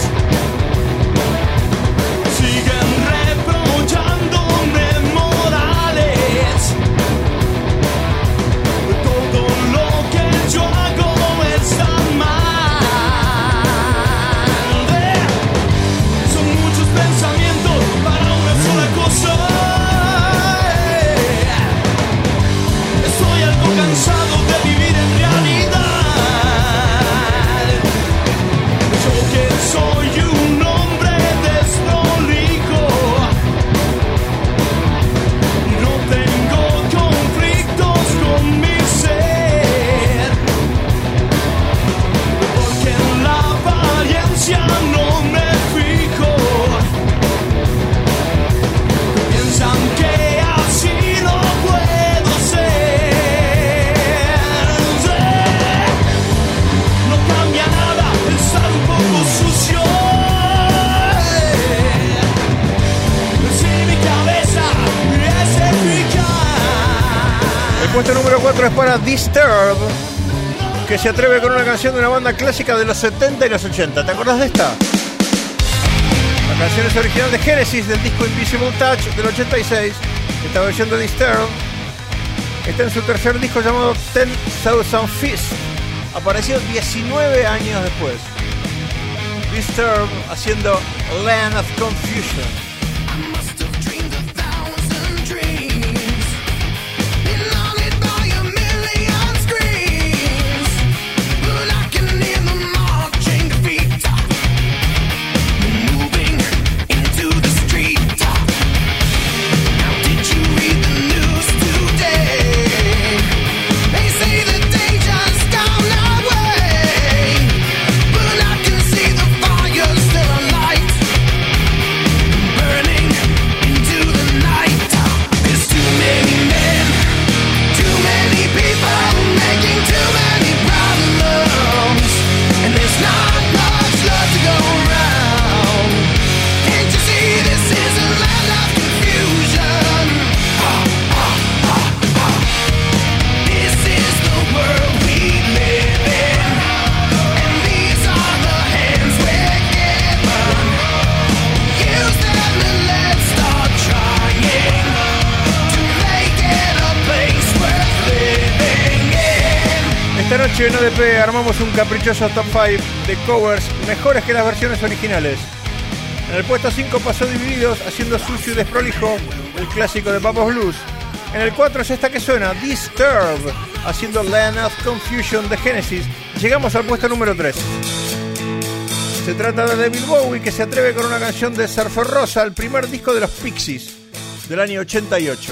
Siguen reprochándome morales. Todo lo que yo hago está mal. Son muchos pensamientos para una sola cosa. Estoy algo cansado de vivir en realidad. Yo que soy un hombre desprolijo, no tengo conflictos con mi ser, porque en la apariencia no me fijo. Piensan que así no puedo ser. No cambia nada estar un poco sucio. Si mi cabeza es eficaz. El puesto número cuatro es para Disturbed, que se atreve con una canción de una banda clásica de los setenta y los ochenta. ¿Te acordás de esta? La canción es original de Genesis, del disco Invisible Touch del ochenta y seis. Esta versión de Disturbed está en su tercer disco llamado Ten Thousand Feast, apareció diecinueve años después. Disturbed haciendo Land of Confusion. Esta noche en O D P armamos un caprichoso top cinco de covers mejores que las versiones originales. En el puesto cinco pasó Divididos haciendo Sucio y Desprolijo, el clásico de Papos Blues. En el cuatro es esta que suena, Disturbed, haciendo Land of Confusion de Genesis. Llegamos al puesto número tres. Se trata de David Bowie, que se atreve con una canción de Surfer Rosa, el primer disco de los Pixies del año ochenta y ocho.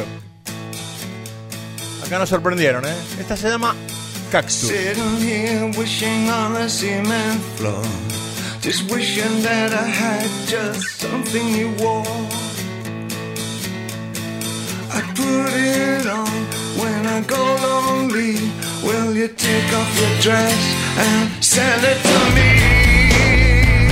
Acá nos sorprendieron, ¿eh? Esta se llama Cactus. Sitting here wishing on a cement floor, just wishing that I had just something you wore. I put it on when I go lonely. Will you take off your dress and send it to me?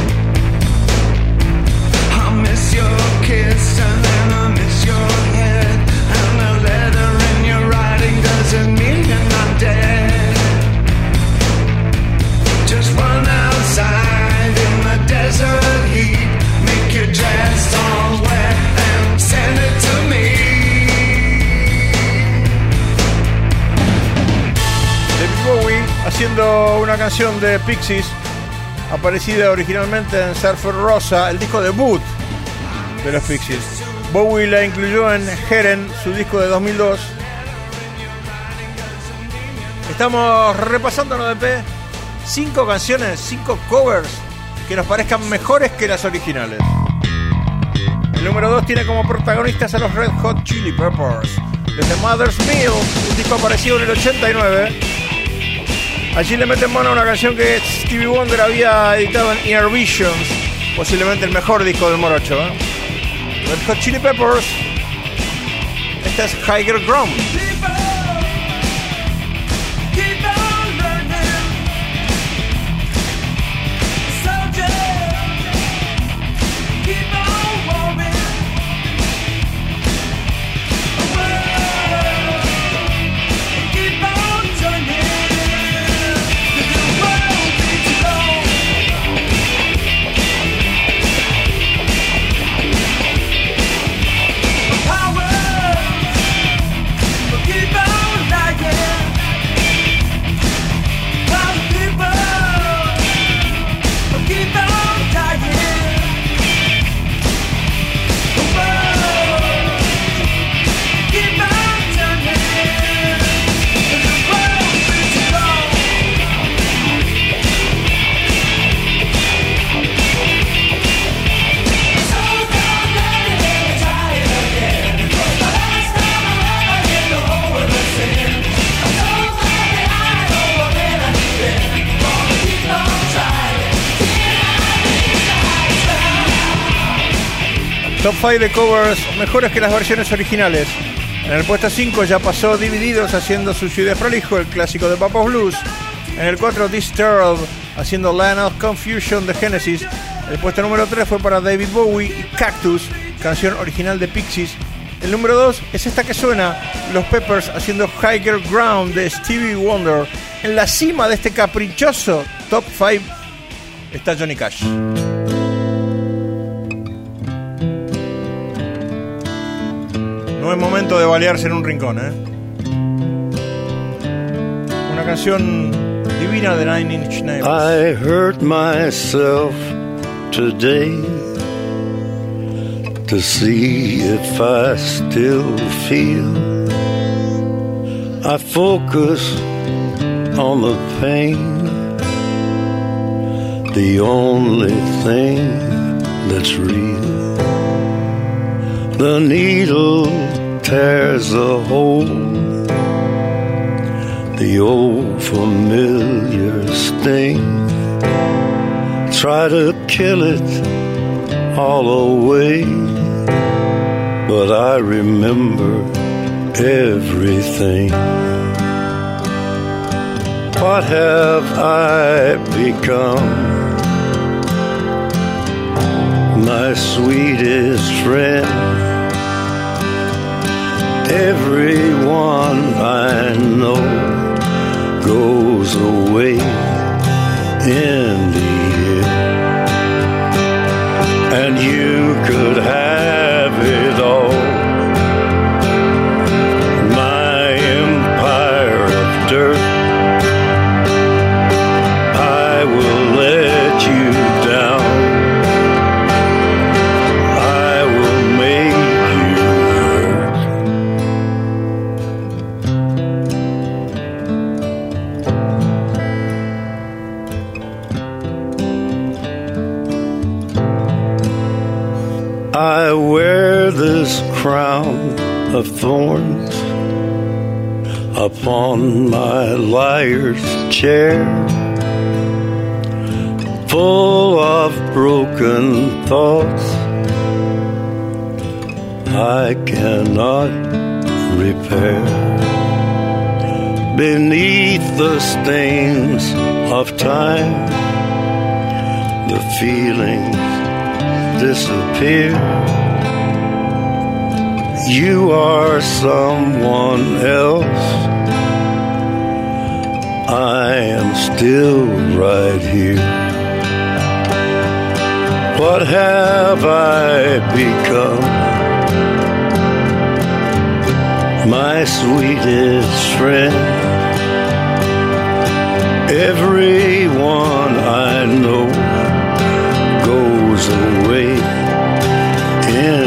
I miss your kiss and then I miss your head, and the letter in your writing doesn't mean you're not dead. Just run outside in the desert heat, make your dress all wet and send it to me. David Bowie haciendo una canción de Pixies aparecida originalmente en Surfer Rosa, el disco debut de los Pixies. Bowie la incluyó en Heren, su disco de dos mil dos. Estamos repasando en O D P cinco canciones, cinco covers que nos parezcan mejores que las originales. El número dos tiene como protagonistas a los Red Hot Chili Peppers desde Mother's Milk, un disco aparecido en el ochenta y nueve. Allí le meten mano a una canción que Stevie Wonder había editado en Inner Visions, posiblemente el mejor disco del morocho, ¿eh? Red Hot Chili Peppers. Esta es Higher Ground. Top cinco de covers mejores que las versiones originales. En el puesto cinco ya pasó Divididos haciendo Sucio y Desprolijo, el clásico de Papa's Blues. En el cuatro Disturbed haciendo Land of Confusion de Genesis. El puesto número tres fue para David Bowie y Cactus, canción original de Pixies. El número dos es esta que suena, los Peppers haciendo Higher Ground de Stevie Wonder. En la cima de este caprichoso Top cinco está Johnny Cash. No es momento de balearse en un rincón, ¿eh? Una canción divina de Nine Inch Nails. I hurt myself today to see if I still feel. I focus on the pain, the only thing that's real. The needle tears a hole, the old familiar sting. Try to kill it all away, but I remember everything. What have I become? My sweetest friend. Everyone I know goes away in the end, and you could have it all. My empire of dirt, I will let you down. I will make you hurt. I wear this crown of thorns upon my liar's chair, full of broken thoughts I cannot repair. Beneath the stains of time, the feelings disappear. You are someone else. I am still right here. What have I become? My sweetest friend. Everyone I know goes away in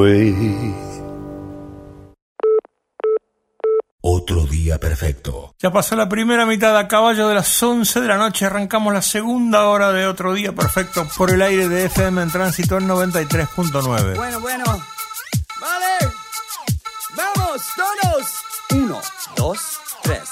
way. Otro día perfecto. Ya pasó la primera mitad a caballo de las once de la noche. Arrancamos la segunda hora de Otro Día Perfecto por el aire de F M en Tránsito en noventa y tres punto nueve. Bueno, bueno. Vale. Vamos, todos. Uno, dos, tres.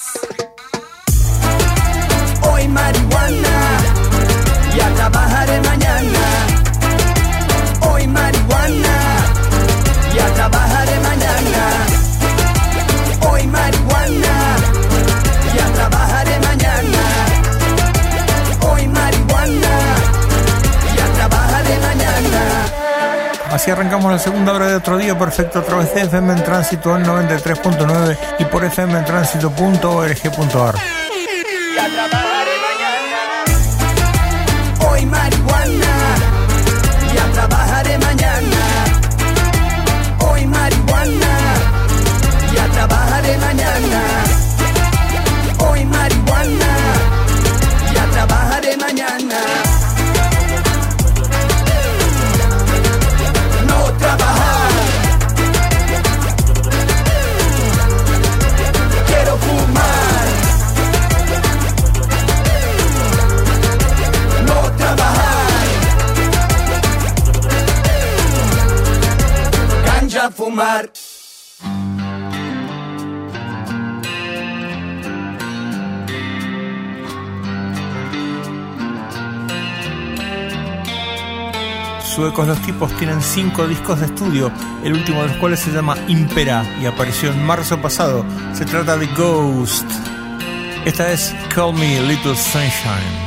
Hoy marihuana, ya trabajaré mañana. Hoy marihuana, ya trabajaré mañana. Hoy marihuana, ya trabajaré mañana. Hoy marihuana, ya trabajaré mañana. Así arrancamos la segunda hora de Otro Día Perfecto a través de F M en Tránsito en noventa y tres punto nueve y por f m en tránsito punto org punto a r. Ya trabajaré mañana. Hoy marihuana, ya trabajaré mañana. Hoy marihuana, ya trabajaré mañana. Hoy marihuana, ya trabajaré mañana. No trabajar. Quiero fumar. No trabajar. Ganja fumar. Suecos los tipos, tienen cinco discos de estudio, el último de los cuales se llama Impera y apareció en marzo pasado. Se trata de Ghost. Esta es Call Me Little Sunshine.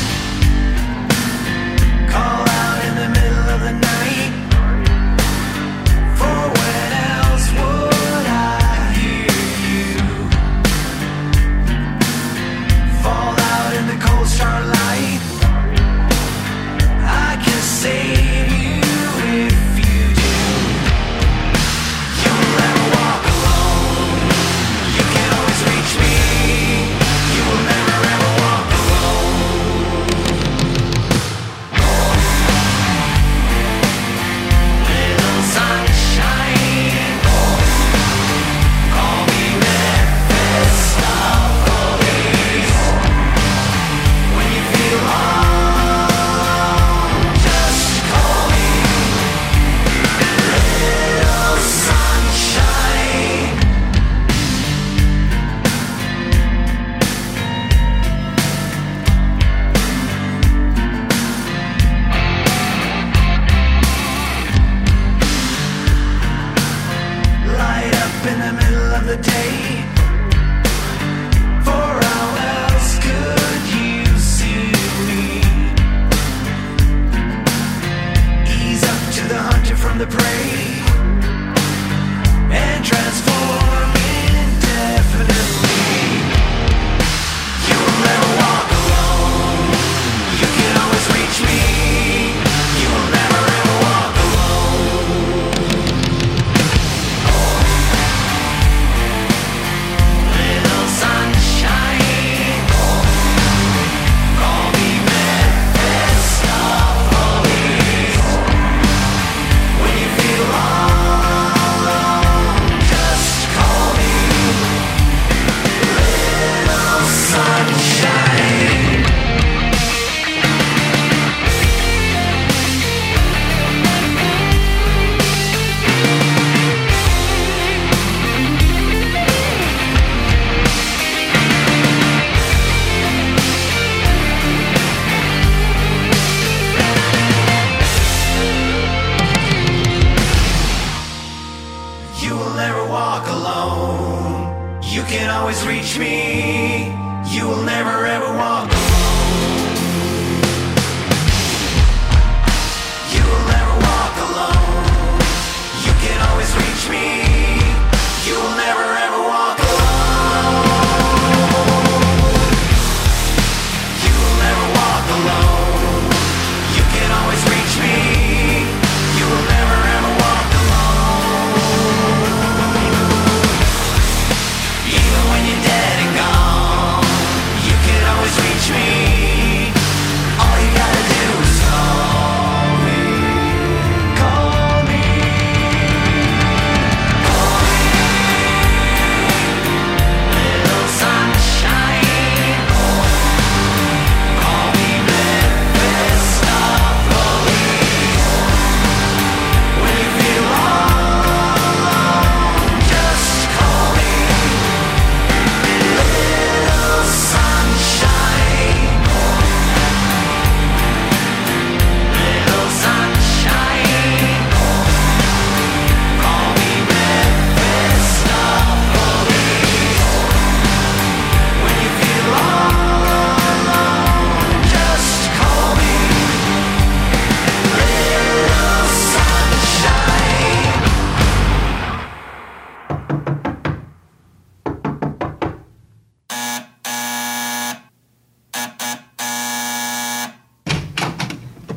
Call out in the middle of the night.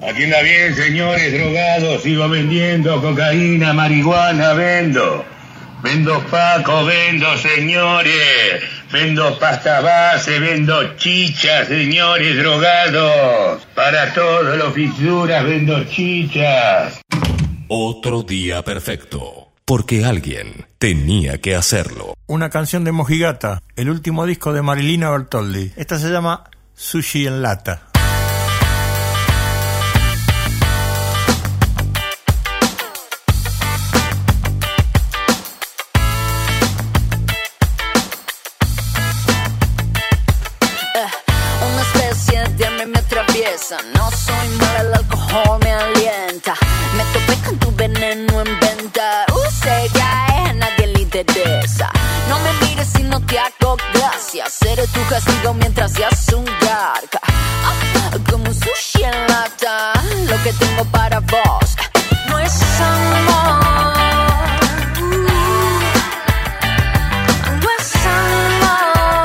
Atienda bien, señores drogados, sigo vendiendo cocaína, marihuana, vendo. Vendo Paco, vendo, señores. Vendo pasta base, vendo chicha, señores drogados. Para todos los fisuras vendo chichas. Otro día perfecto, porque alguien tenía que hacerlo. Una canción de Mojigata, el último disco de Marilina Bertoldi. Esta se llama Sushi en lata. No soy mala, el alcohol me alienta. Me topé con tu veneno en venta. Usted ya es, a nadie le interesa. No me mires si no te hago gracia. Seré tu castigo mientras seas un garca. Ah, como un sushi en lata. Lo que tengo para vos no es amor. No es amor.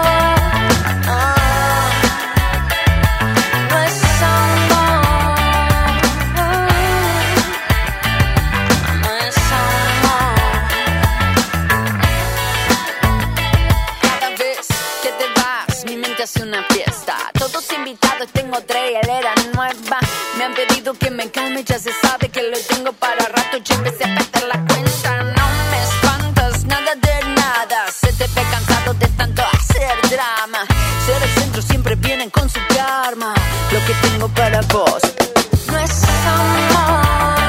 Hace una fiesta, todos invitados, tengo trailera nueva. Me han pedido que me calme, ya se sabe que lo tengo para rato. Ya empecé a perder la cuenta, no me espantas, nada de nada. Se te ve cansado de tanto hacer drama. Ser el centro siempre vienen con su karma. Lo que tengo para vos no es amor.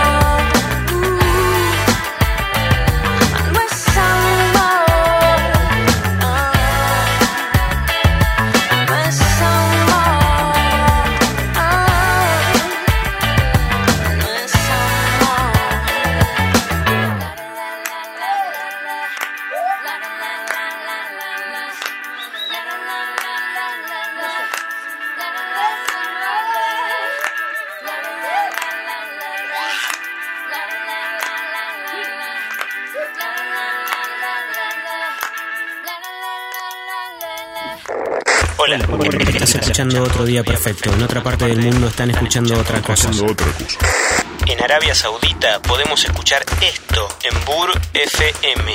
Hola, estás escuchando Otro Día Perfecto. En otra parte del mundo están escuchando otra cosa. En Arabia Saudita podemos escuchar esto en Bur F M.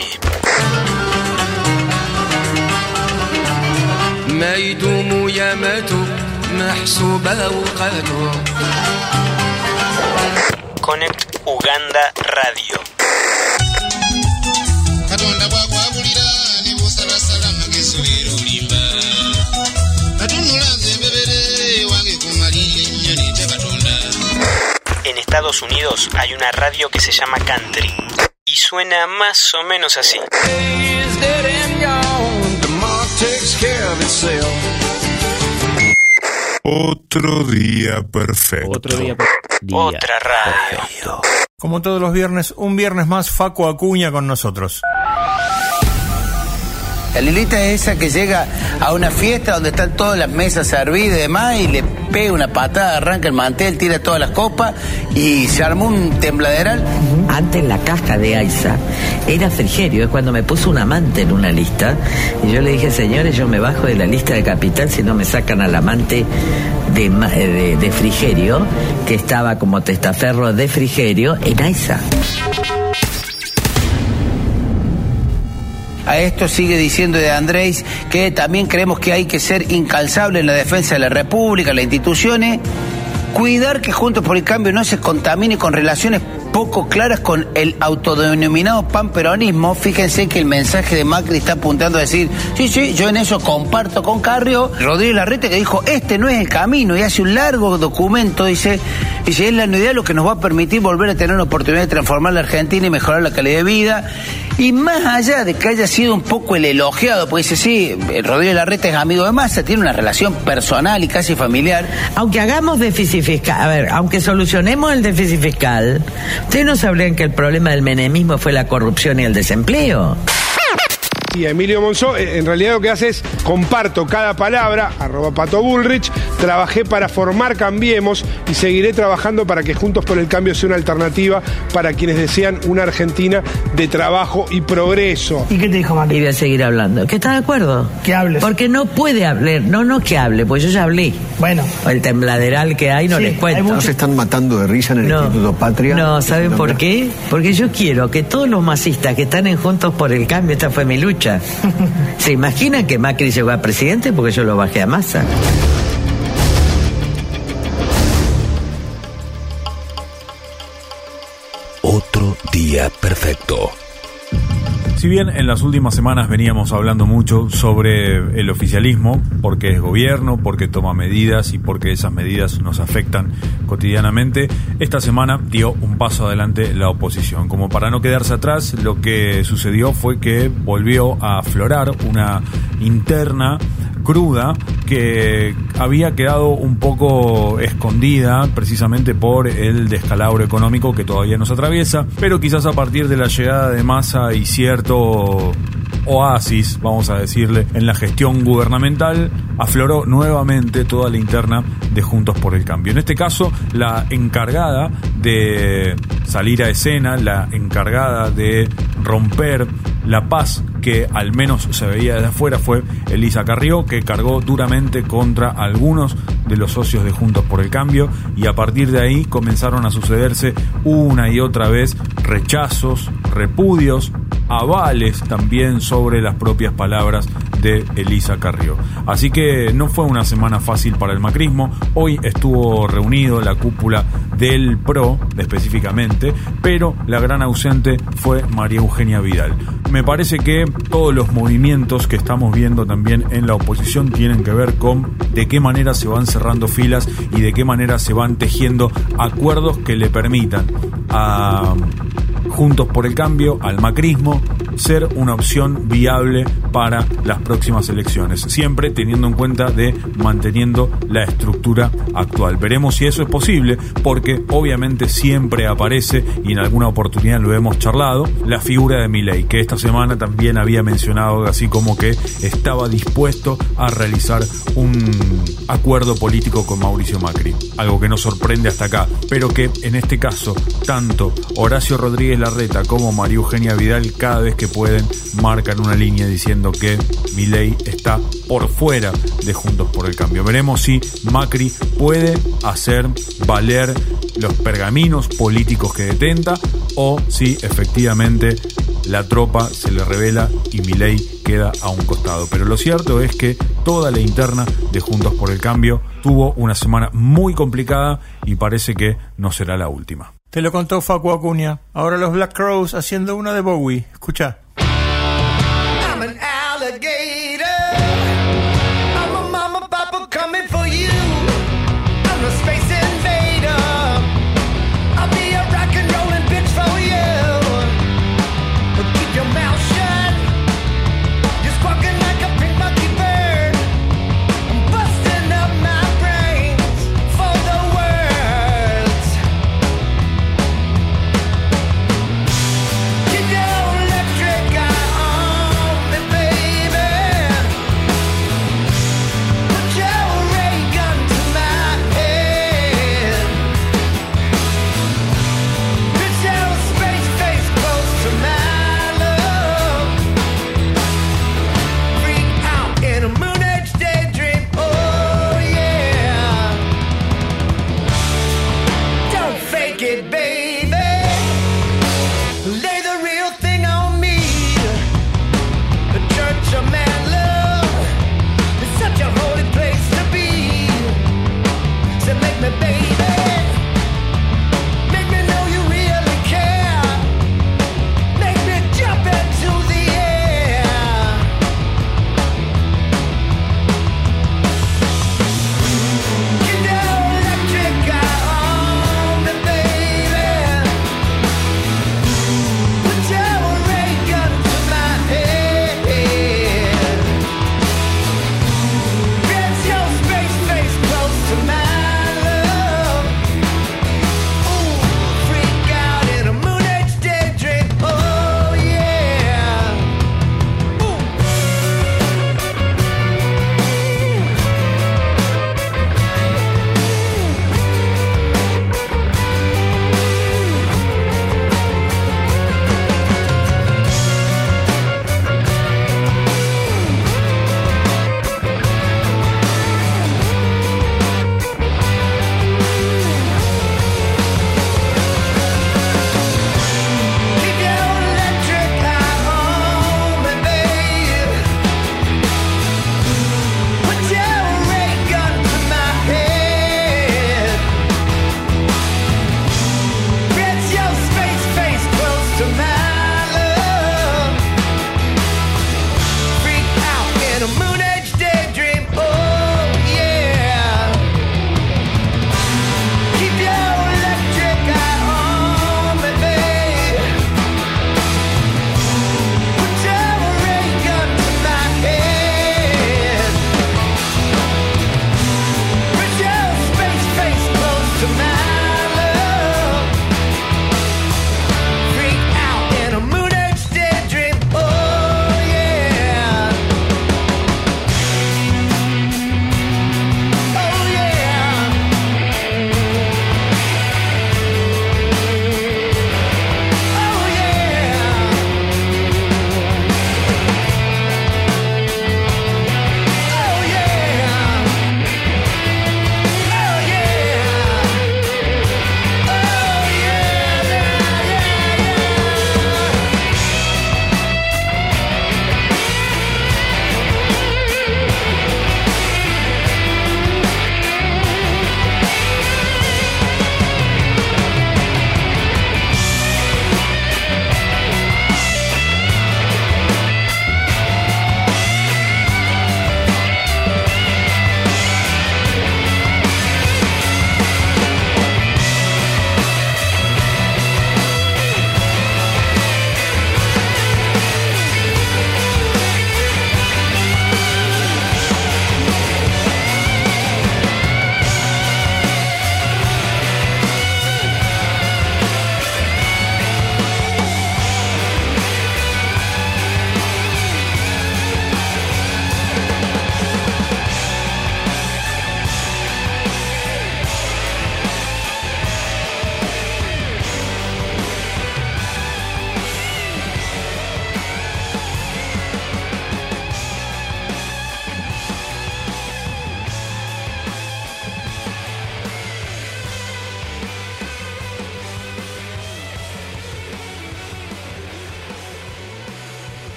Connect Uganda Radio. En Estados Unidos hay una radio que se llama Country y suena más o menos así. Otro día perfecto. Otro día perfecto. Otra radio. Como todos los viernes, un viernes más, Facu Acuña con nosotros. La Lilita es esa que llega a una fiesta donde están todas las mesas servidas y demás y le pega una patada, arranca el mantel, tira todas las copas y se armó un tembladeral. Antes la caja de Aiza era Frigerio, es cuando me puso un amante en una lista y yo le dije, señores, yo me bajo de la lista de Capital si no me sacan al amante de, de, de Frigerio, que estaba como testaferro de Frigerio en Aiza. A esto sigue diciendo de Andrés que también creemos que hay que ser incalzable en la defensa de la República, las instituciones, cuidar que Juntos por el Cambio no se contamine con relaciones poco claras con el autodenominado panperonismo. Fíjense que el mensaje de Macri está apuntando a decir, sí, sí, yo en eso comparto con Carrió. Rodríguez Larreta que dijo, este no es el camino, y hace un largo documento, dice, dice, es la unidad lo que nos va a permitir volver a tener una oportunidad de transformar la Argentina y mejorar la calidad de vida. Y más allá de que haya sido un poco el elogiado, porque dice, sí, Rodríguez Larreta es amigo de Massa, tiene una relación personal y casi familiar. Aunque hagamos déficit fiscal, a ver, aunque solucionemos el déficit fiscal, ¿ustedes no sabrían que el problema del menemismo fue la corrupción y el desempleo? Y Emilio Monzó, en realidad lo que hace es, comparto cada palabra, arroba Pato Bullrich, trabajé para formar Cambiemos y seguiré trabajando para que Juntos por el Cambio sea una alternativa para quienes desean una Argentina de trabajo y progreso. ¿Y qué te dijo Macri? Y voy a seguir hablando. ¿Que está de acuerdo? Que hables. Porque no puede hablar, no, no que hable, pues yo ya hablé. Bueno. El tembladeral que hay, no Sí, les cuento. mucho... ¿No se están matando de risa en el No. Instituto Patria? No, ¿saben por qué? Porque yo quiero que todos los masistas que están en Juntos por el Cambio, esta fue mi lucha. ¿Se imaginan que Macri llegó a presidente? Porque yo lo bajé a Massa. Otro día perfecto. Si bien en las últimas semanas veníamos hablando mucho sobre el oficialismo, porque es gobierno, porque toma medidas y porque esas medidas nos afectan cotidianamente, esta semana dio un paso adelante la oposición. Como para no quedarse atrás, lo que sucedió fue que volvió a aflorar una interna cruda que había quedado un poco escondida precisamente por el descalabro económico que todavía nos atraviesa, pero quizás a partir de la llegada de Massa y cierto oasis, vamos a decirle, en la gestión gubernamental, afloró nuevamente toda la interna de Juntos por el Cambio. En este caso, la encargada de salir a escena, la encargada de romper la paz que al menos se veía desde afuera fue Elisa Carrió, que cargó duramente contra algunos de los socios de Juntos por el Cambio, y a partir de ahí comenzaron a sucederse una y otra vez rechazos, repudios, avales también sobre las propias palabras de Elisa Carrió. Así que no fue una semana fácil para el macrismo. Hoy estuvo reunido la cúpula del P R O específicamente, pero la gran ausente fue María Eugenia Vidal. Me parece que todos los movimientos que estamos viendo también en la oposición tienen que ver con de qué manera se van cerrando filas y de qué manera se van tejiendo acuerdos que le permitan a Juntos por el Cambio, al macrismo, ser una opción viable para las próximas elecciones, siempre teniendo en cuenta de manteniendo la estructura actual. Veremos si eso es posible, porque obviamente siempre aparece, y en alguna oportunidad lo hemos charlado, la figura de Milei, que esta semana también había mencionado así como que estaba dispuesto a realizar un acuerdo político con Mauricio Macri, algo que nos sorprende hasta acá, pero que en este caso tanto Horacio Rodríguez Larreta como María Eugenia Vidal, cada vez que pueden, marcan una línea diciendo que Milei está por fuera de Juntos por el Cambio. Veremos si Macri puede hacer valer los pergaminos políticos que detenta o si efectivamente la tropa se le revela y Milei queda a un costado. Pero lo cierto es que toda la interna de Juntos por el Cambio tuvo una semana muy complicada y parece que no será la última. Te lo contó Facu Acuña. Ahora los Black Crowes haciendo una de Bowie. Escucha. I'm an alligator. I'm a mama papa coming for you. I'm a space invader. I'll be a rock and rollin' bitch for you. But keep your mouth shut. You're squawking like a pink monkey bird. I'm busting up my brains for the words. You know electric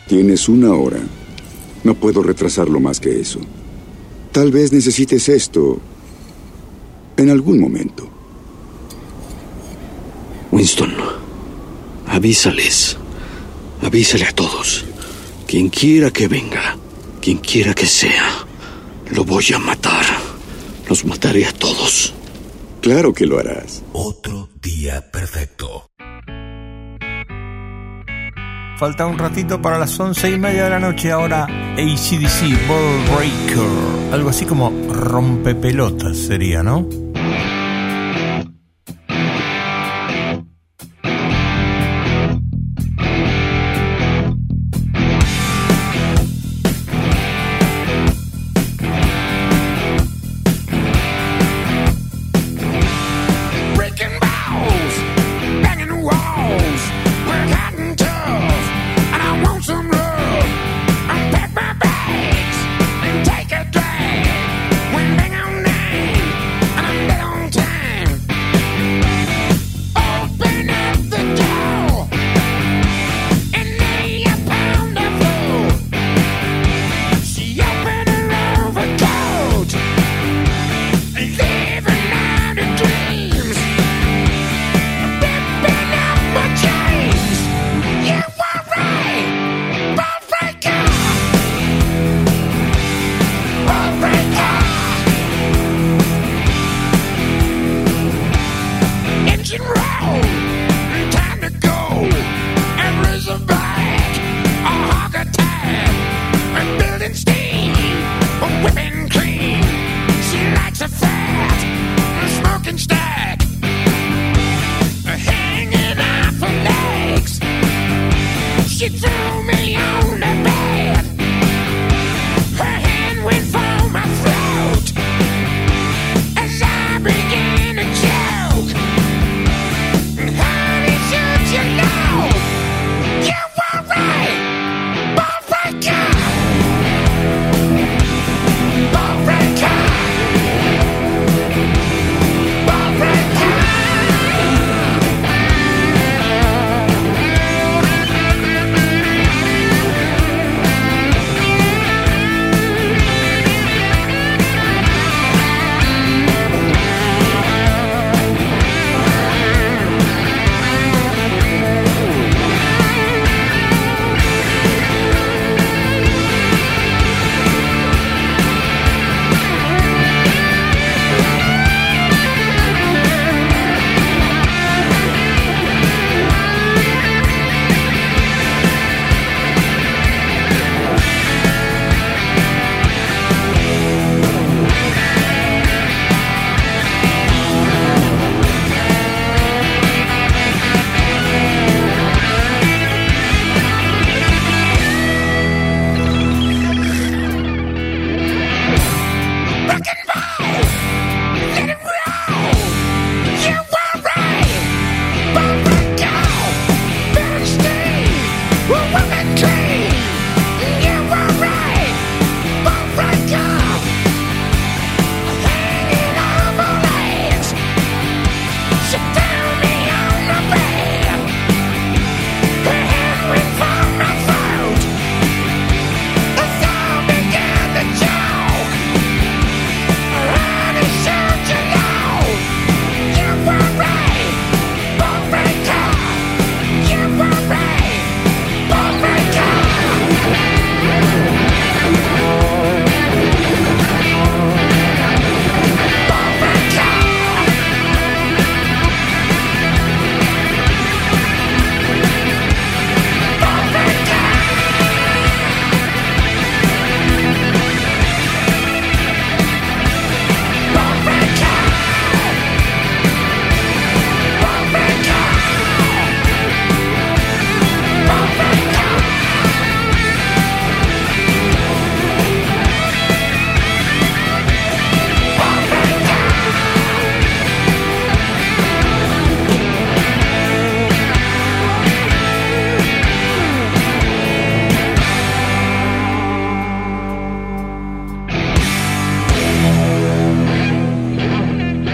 Tienes una hora. No puedo retrasarlo más que eso. Tal vez necesites esto en algún momento. Winston, avísales. Avísale a todos. Quien quiera que venga, quien quiera que sea, lo voy a matar. Los mataré a todos. Claro que lo harás. Otro día perfecto. Falta un ratito para las once y media de la noche. Ahora A C D C, Ball Breaker. Algo así como rompepelotas sería, ¿no?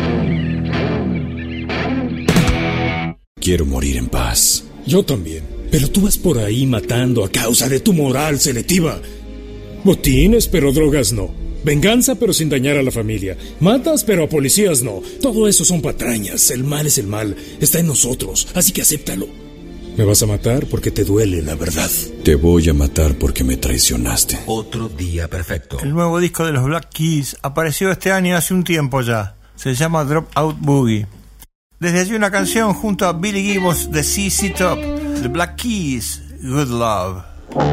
Quiero morir en paz. Yo también. Pero tú vas por ahí matando a causa de tu moral selectiva. Botines, pero drogas no. Venganza, pero sin dañar a la familia. Matas, pero a policías no. Todo eso son patrañas. El mal es el mal. Está en nosotros. Así que acéptalo. Me vas a matar porque te duele la verdad. Te voy a matar porque me traicionaste. Otro día perfecto. El nuevo disco de los Black Keys apareció este año hace un tiempo ya. Se llama Dropout Boogie. Desde allí una canción junto a Billy Gibbons de Z Z Top. The Black Keys, Good Love.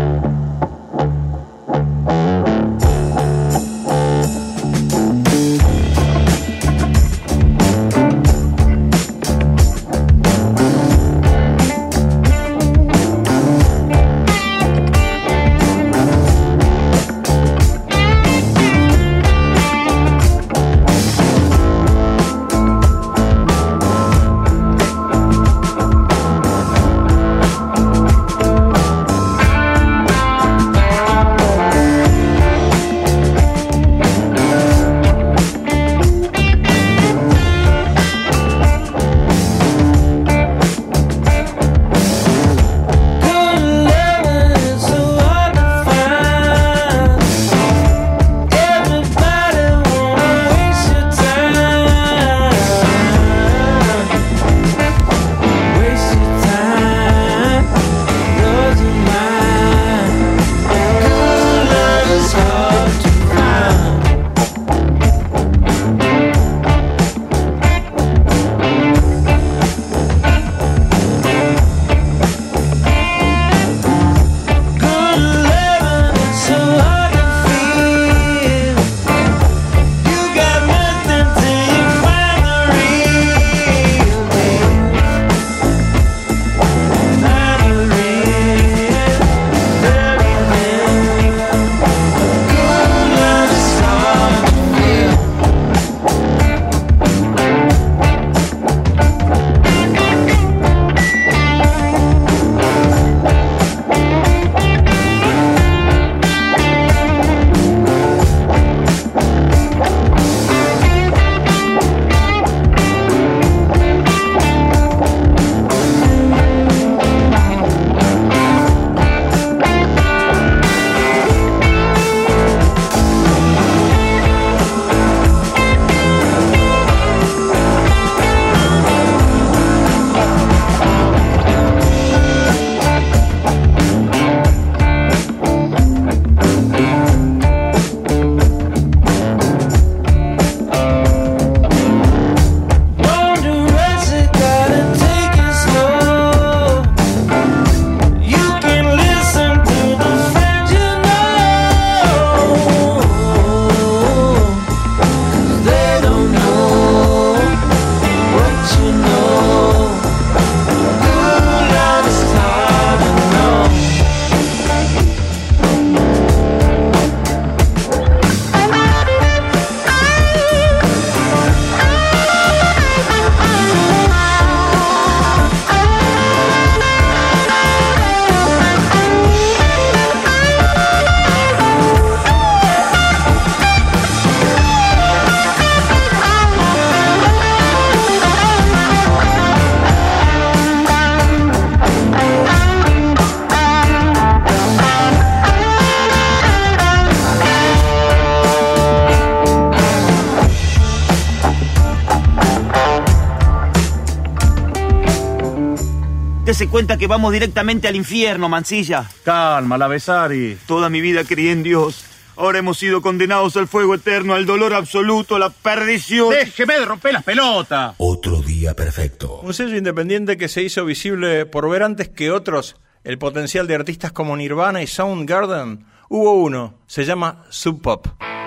Dese cuenta que vamos directamente al infierno, Mansilla. Calma, la Besari. Toda mi vida creí en Dios. Ahora hemos sido condenados al fuego eterno, al dolor absoluto, a la perdición. ¡Déjeme de romper las pelotas! Otro día perfecto. Un sello independiente que se hizo visible por ver antes que otros el potencial de artistas como Nirvana y Soundgarden. Hubo uno, se llama Sub Pop.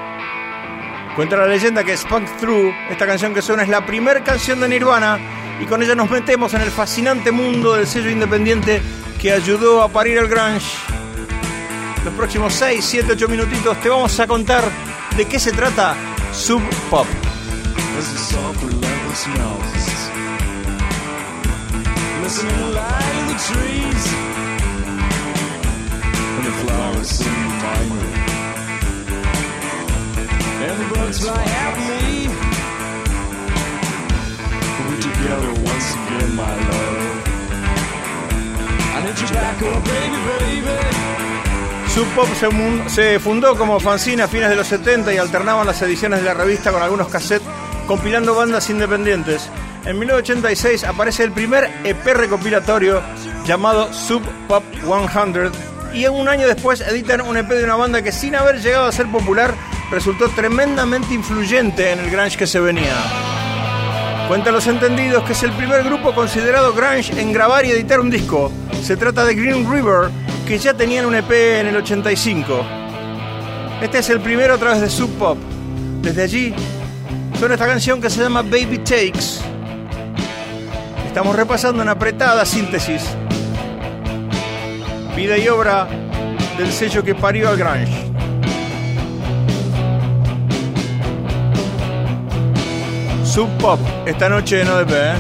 Cuenta la leyenda que Spunk Through, esta canción que suena, es la primera canción de Nirvana, y con ella nos metemos en el fascinante mundo del sello independiente que ayudó a parir el grunge. Los próximos seis, siete, ocho minutitos te vamos a contar de qué se trata Sub Pop. And the birds fly happily. We're together once again, my love. I Sub Pop se, mun- se fundó como fanzine a fines de los setenta y alternaban las ediciones de la revista con algunos cassettes compilando bandas independientes. En mil novecientos ochenta y seis aparece el primer E P recopilatorio llamado Sub Pop cien y un año después editan un E P de una banda que, sin haber llegado a ser popular, resultó tremendamente influyente en el grunge que se venía. Cuentan los entendidos que es el primer grupo considerado grunge en grabar y editar un disco. Se trata de Green River, que ya tenían un E P en el ochenta y cinco. Este es el primero a través de Sub Pop. Desde allí suena esta canción que se llama Baby Takes. Estamos repasando una apretada síntesis, vida y obra del sello que parió al grunge. Sub Pop, esta noche en O D P, ¿eh?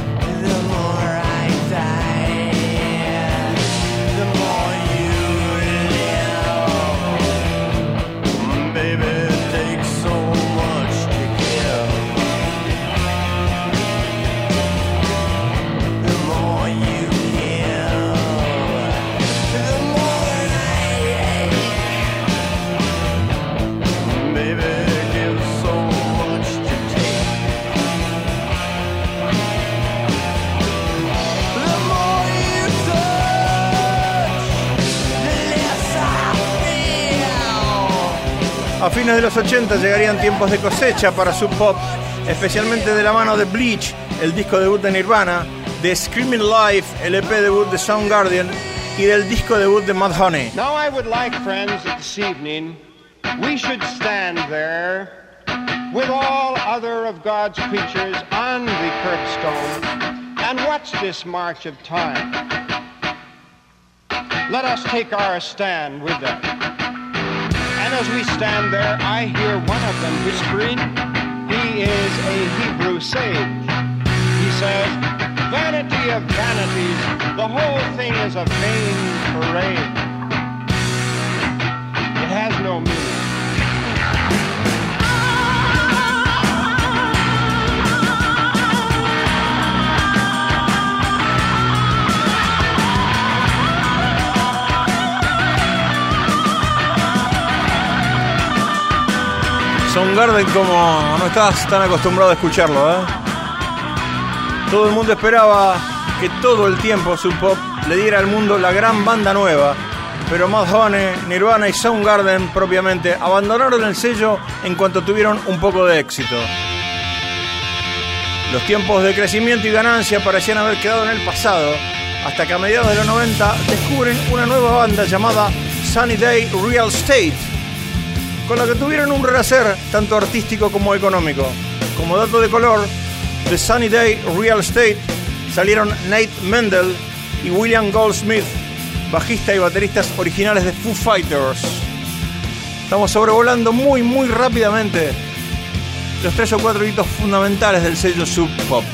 A fines de los ochenta llegarían tiempos de cosecha para Sub Pop, especialmente de la mano de Bleach, el disco debut de Nirvana, de Screaming Life, el E P debut de Soundgarden, y del disco debut de Mudhoney. Now I would like, friends, that this evening we should stand there with all other of God's creatures on the curbstone and watch this march of time. Let us take our stand with them. And as we stand there, I hear one of them whispering, he is a Hebrew sage. He says, vanity of vanities, the whole thing is a vain parade. It has no meaning. Soundgarden, como no estás tan acostumbrado a escucharlo, ¿eh? Todo el mundo esperaba que todo el tiempo Sub Pop le diera al mundo la gran banda nueva, pero Mudhoney, Nirvana y Soundgarden propiamente abandonaron el sello en cuanto tuvieron un poco de éxito. Los tiempos de crecimiento y ganancia parecían haber quedado en el pasado, hasta que a mediados de los noventa descubren una nueva banda llamada Sunny Day Real Estate, con la que tuvieron un renacer tanto artístico como económico. Como dato de color, de Sunny Day Real Estate salieron Nate Mendel y William Goldsmith, bajista y bateristas originales de Foo Fighters. Estamos sobrevolando muy muy rápidamente los tres o cuatro hitos fundamentales del sello Sub Pop.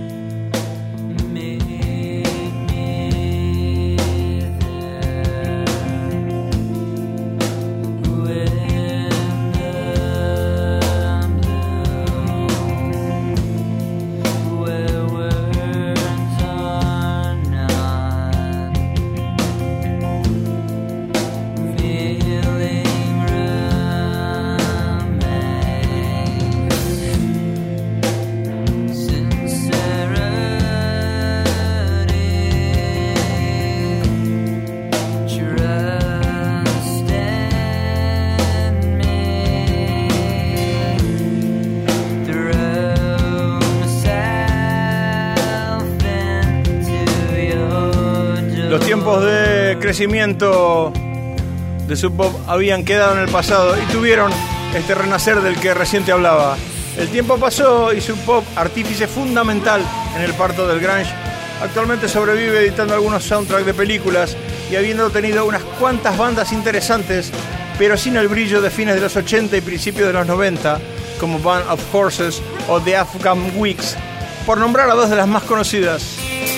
Crecimiento de Sub Pop habían quedado en el pasado y tuvieron este renacer del que recién te hablaba. El tiempo pasó y Sub Pop, artífice fundamental en el parto del grunge, actualmente sobrevive editando algunos soundtracks de películas y habiendo tenido unas cuantas bandas interesantes, pero sin el brillo de fines de los ochenta y principios de los noventa, como Band of Horses o The Afghan Wigs, por nombrar a dos de las más conocidas.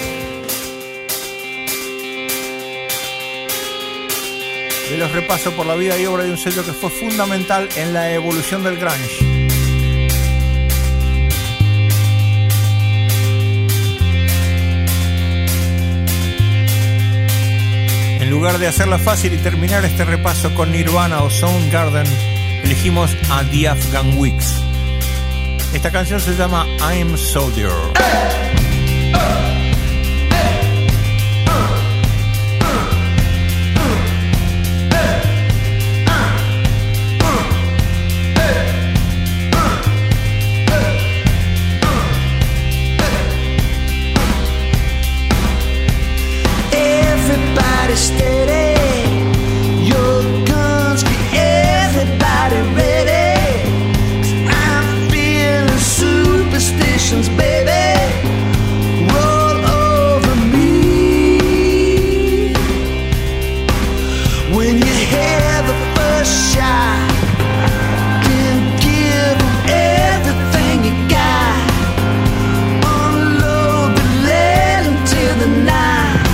De los repaso por la vida y obra de un sello que fue fundamental en la evolución del grunge. lugar de hacerla fácil y terminar este repaso con Nirvana o Soundgarden, elegimos a The Afghan Wigs. Esta canción se llama I'm Soldier. Steady, your guns, get everybody ready. 'Cause I'm feeling superstitions, baby. Roll over me. When you hear the first shot, then give them everything you got. Unload the lead until the night.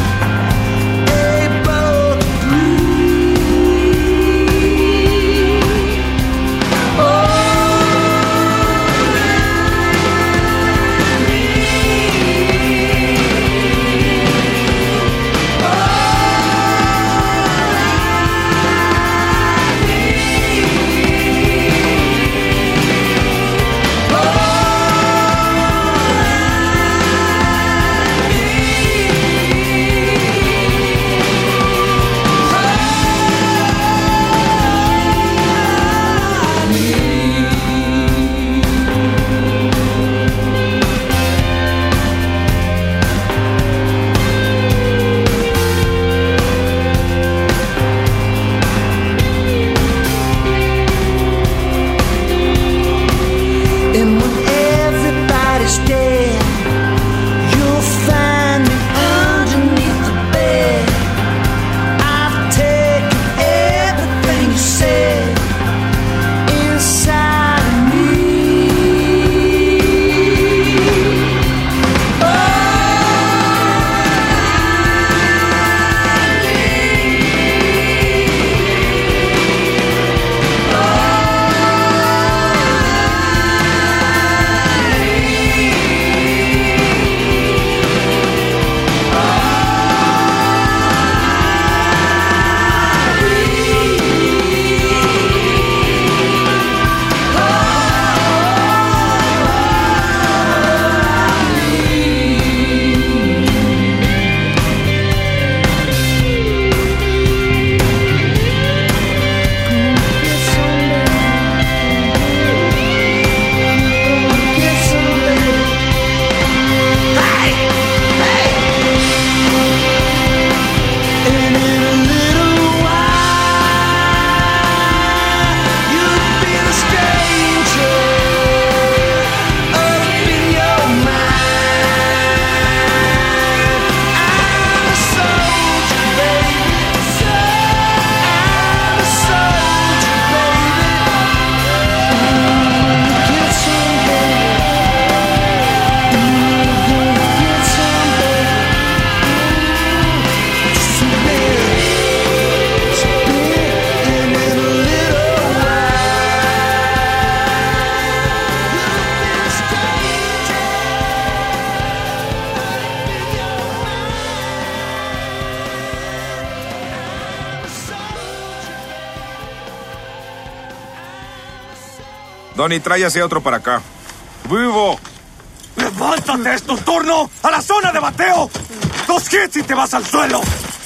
Donny, tráyase otro para acá. ¡Vivo! ¡Levántate! ¡Es tu turno! ¡A la zona de bateo! ¡Dos hits y te vas al suelo!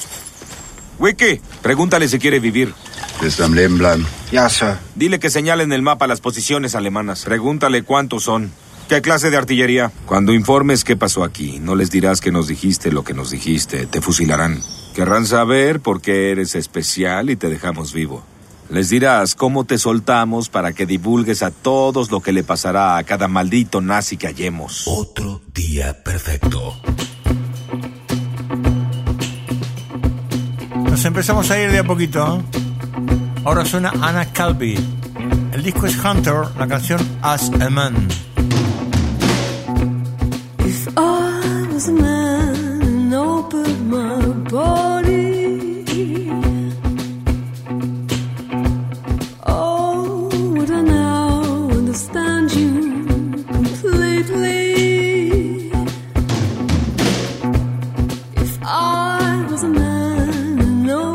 Wiki, pregúntale si quiere vivir. Ist am Leben bleiben. Ya, sir. Dile que señale en el mapa las posiciones alemanas. Pregúntale cuántos son. ¿Qué clase de artillería? Cuando informes qué pasó aquí, no les dirás que nos dijiste lo que nos dijiste. Te fusilarán. Querrán saber por qué eres especial y te dejamos vivo. Les dirás cómo te soltamos para que divulgues a todos lo que le pasará a cada maldito nazi que hallemos. Otro día perfecto. Nos empezamos a ir de a poquito, ¿eh? Ahora suena Anna Calvi. El disco es Hunter, la canción As a Man. If I was a man and opened my body, oh, would I now understand you completely? If I was a man and opened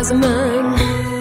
as a man.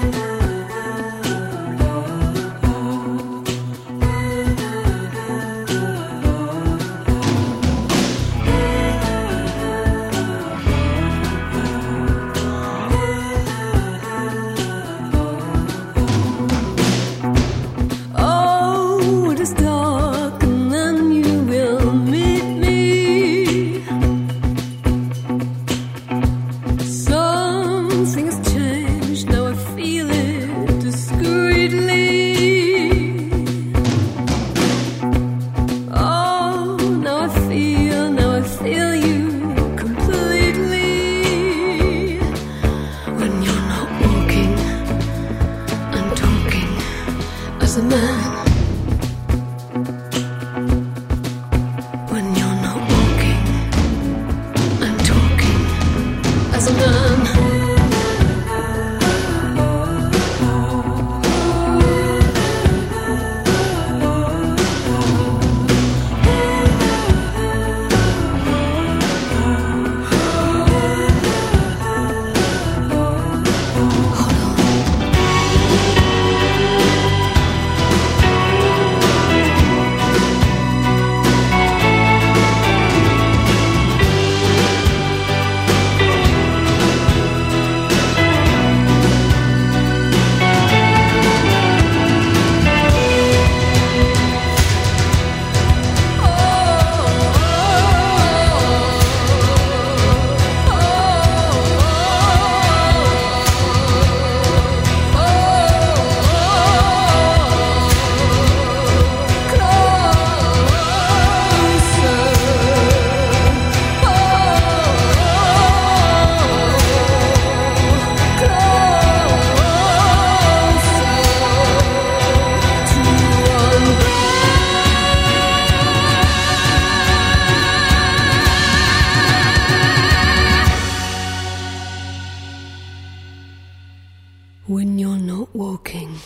When you're not walking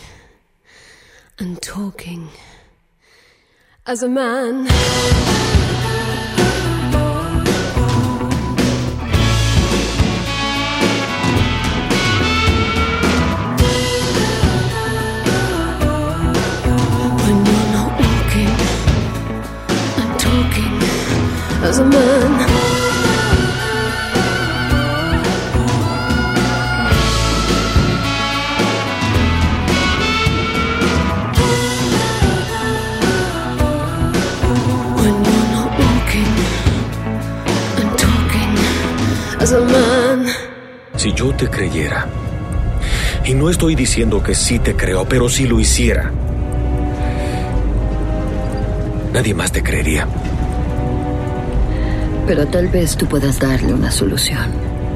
and talking as a man. When you're not walking and talking as a man. Si yo te creyera, y no estoy diciendo que sí te creo, pero si lo hiciera, nadie más te creería. Pero tal vez tú puedas darle una solución.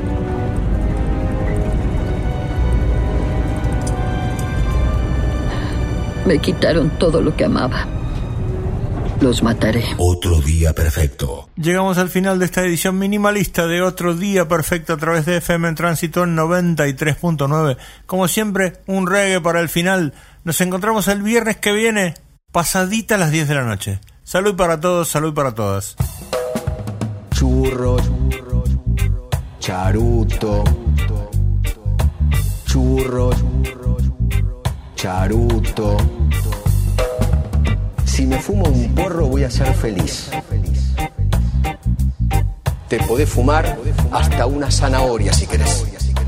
Me quitaron todo lo que amaba. Los mataré. Otro día perfecto. Llegamos al final de esta edición minimalista de Otro Día Perfecto a través de F M en Tránsito en noventa y tres punto nueve. Como siempre, un reggae para el final. Nos encontramos el viernes que viene, pasadita a las diez de la noche. Salud para todos, salud para todas. Churro, charuto, churro, charuto. Si me fumo un porro voy a ser feliz. Te podés fumar hasta una zanahoria si querés.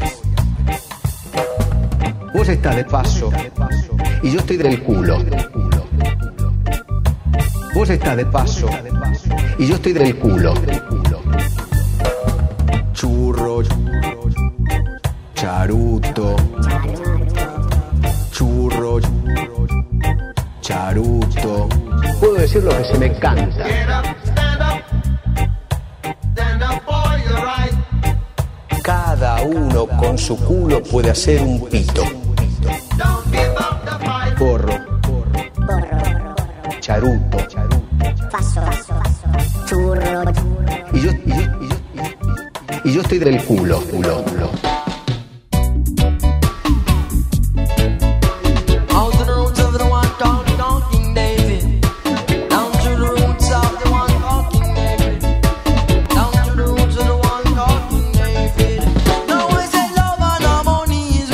Vos estás de paso y yo estoy del culo. Vos estás de paso y yo estoy del culo. Churro, charuto, churro, charuto. Puedo decir lo que se me canta. Cada uno con su culo puede hacer un pito. Porro, charuto, Faso, churro. Y yo, y yo, y yo, y yo estoy del culo, culo, culo. Now we say love and harmony is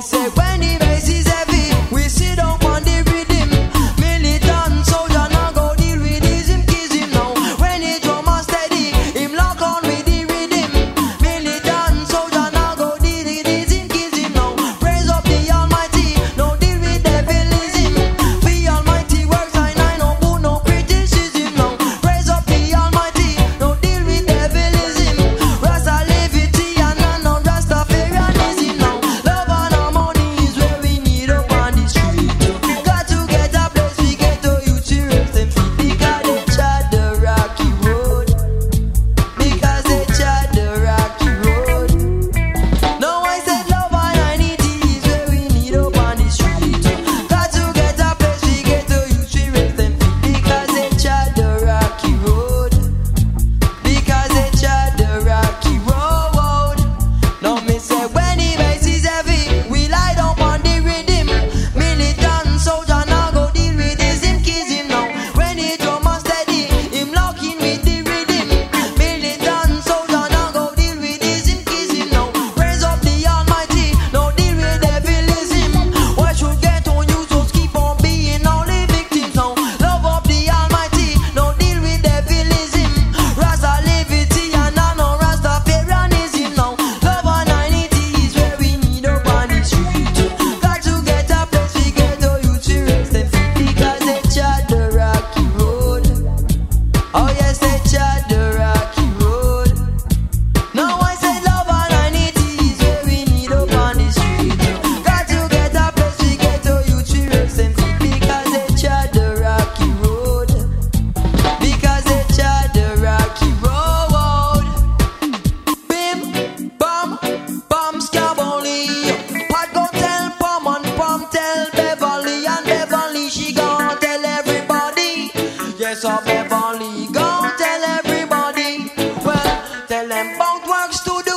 Yes, I Beverly, go tell everybody. Well, tell them bout works to do.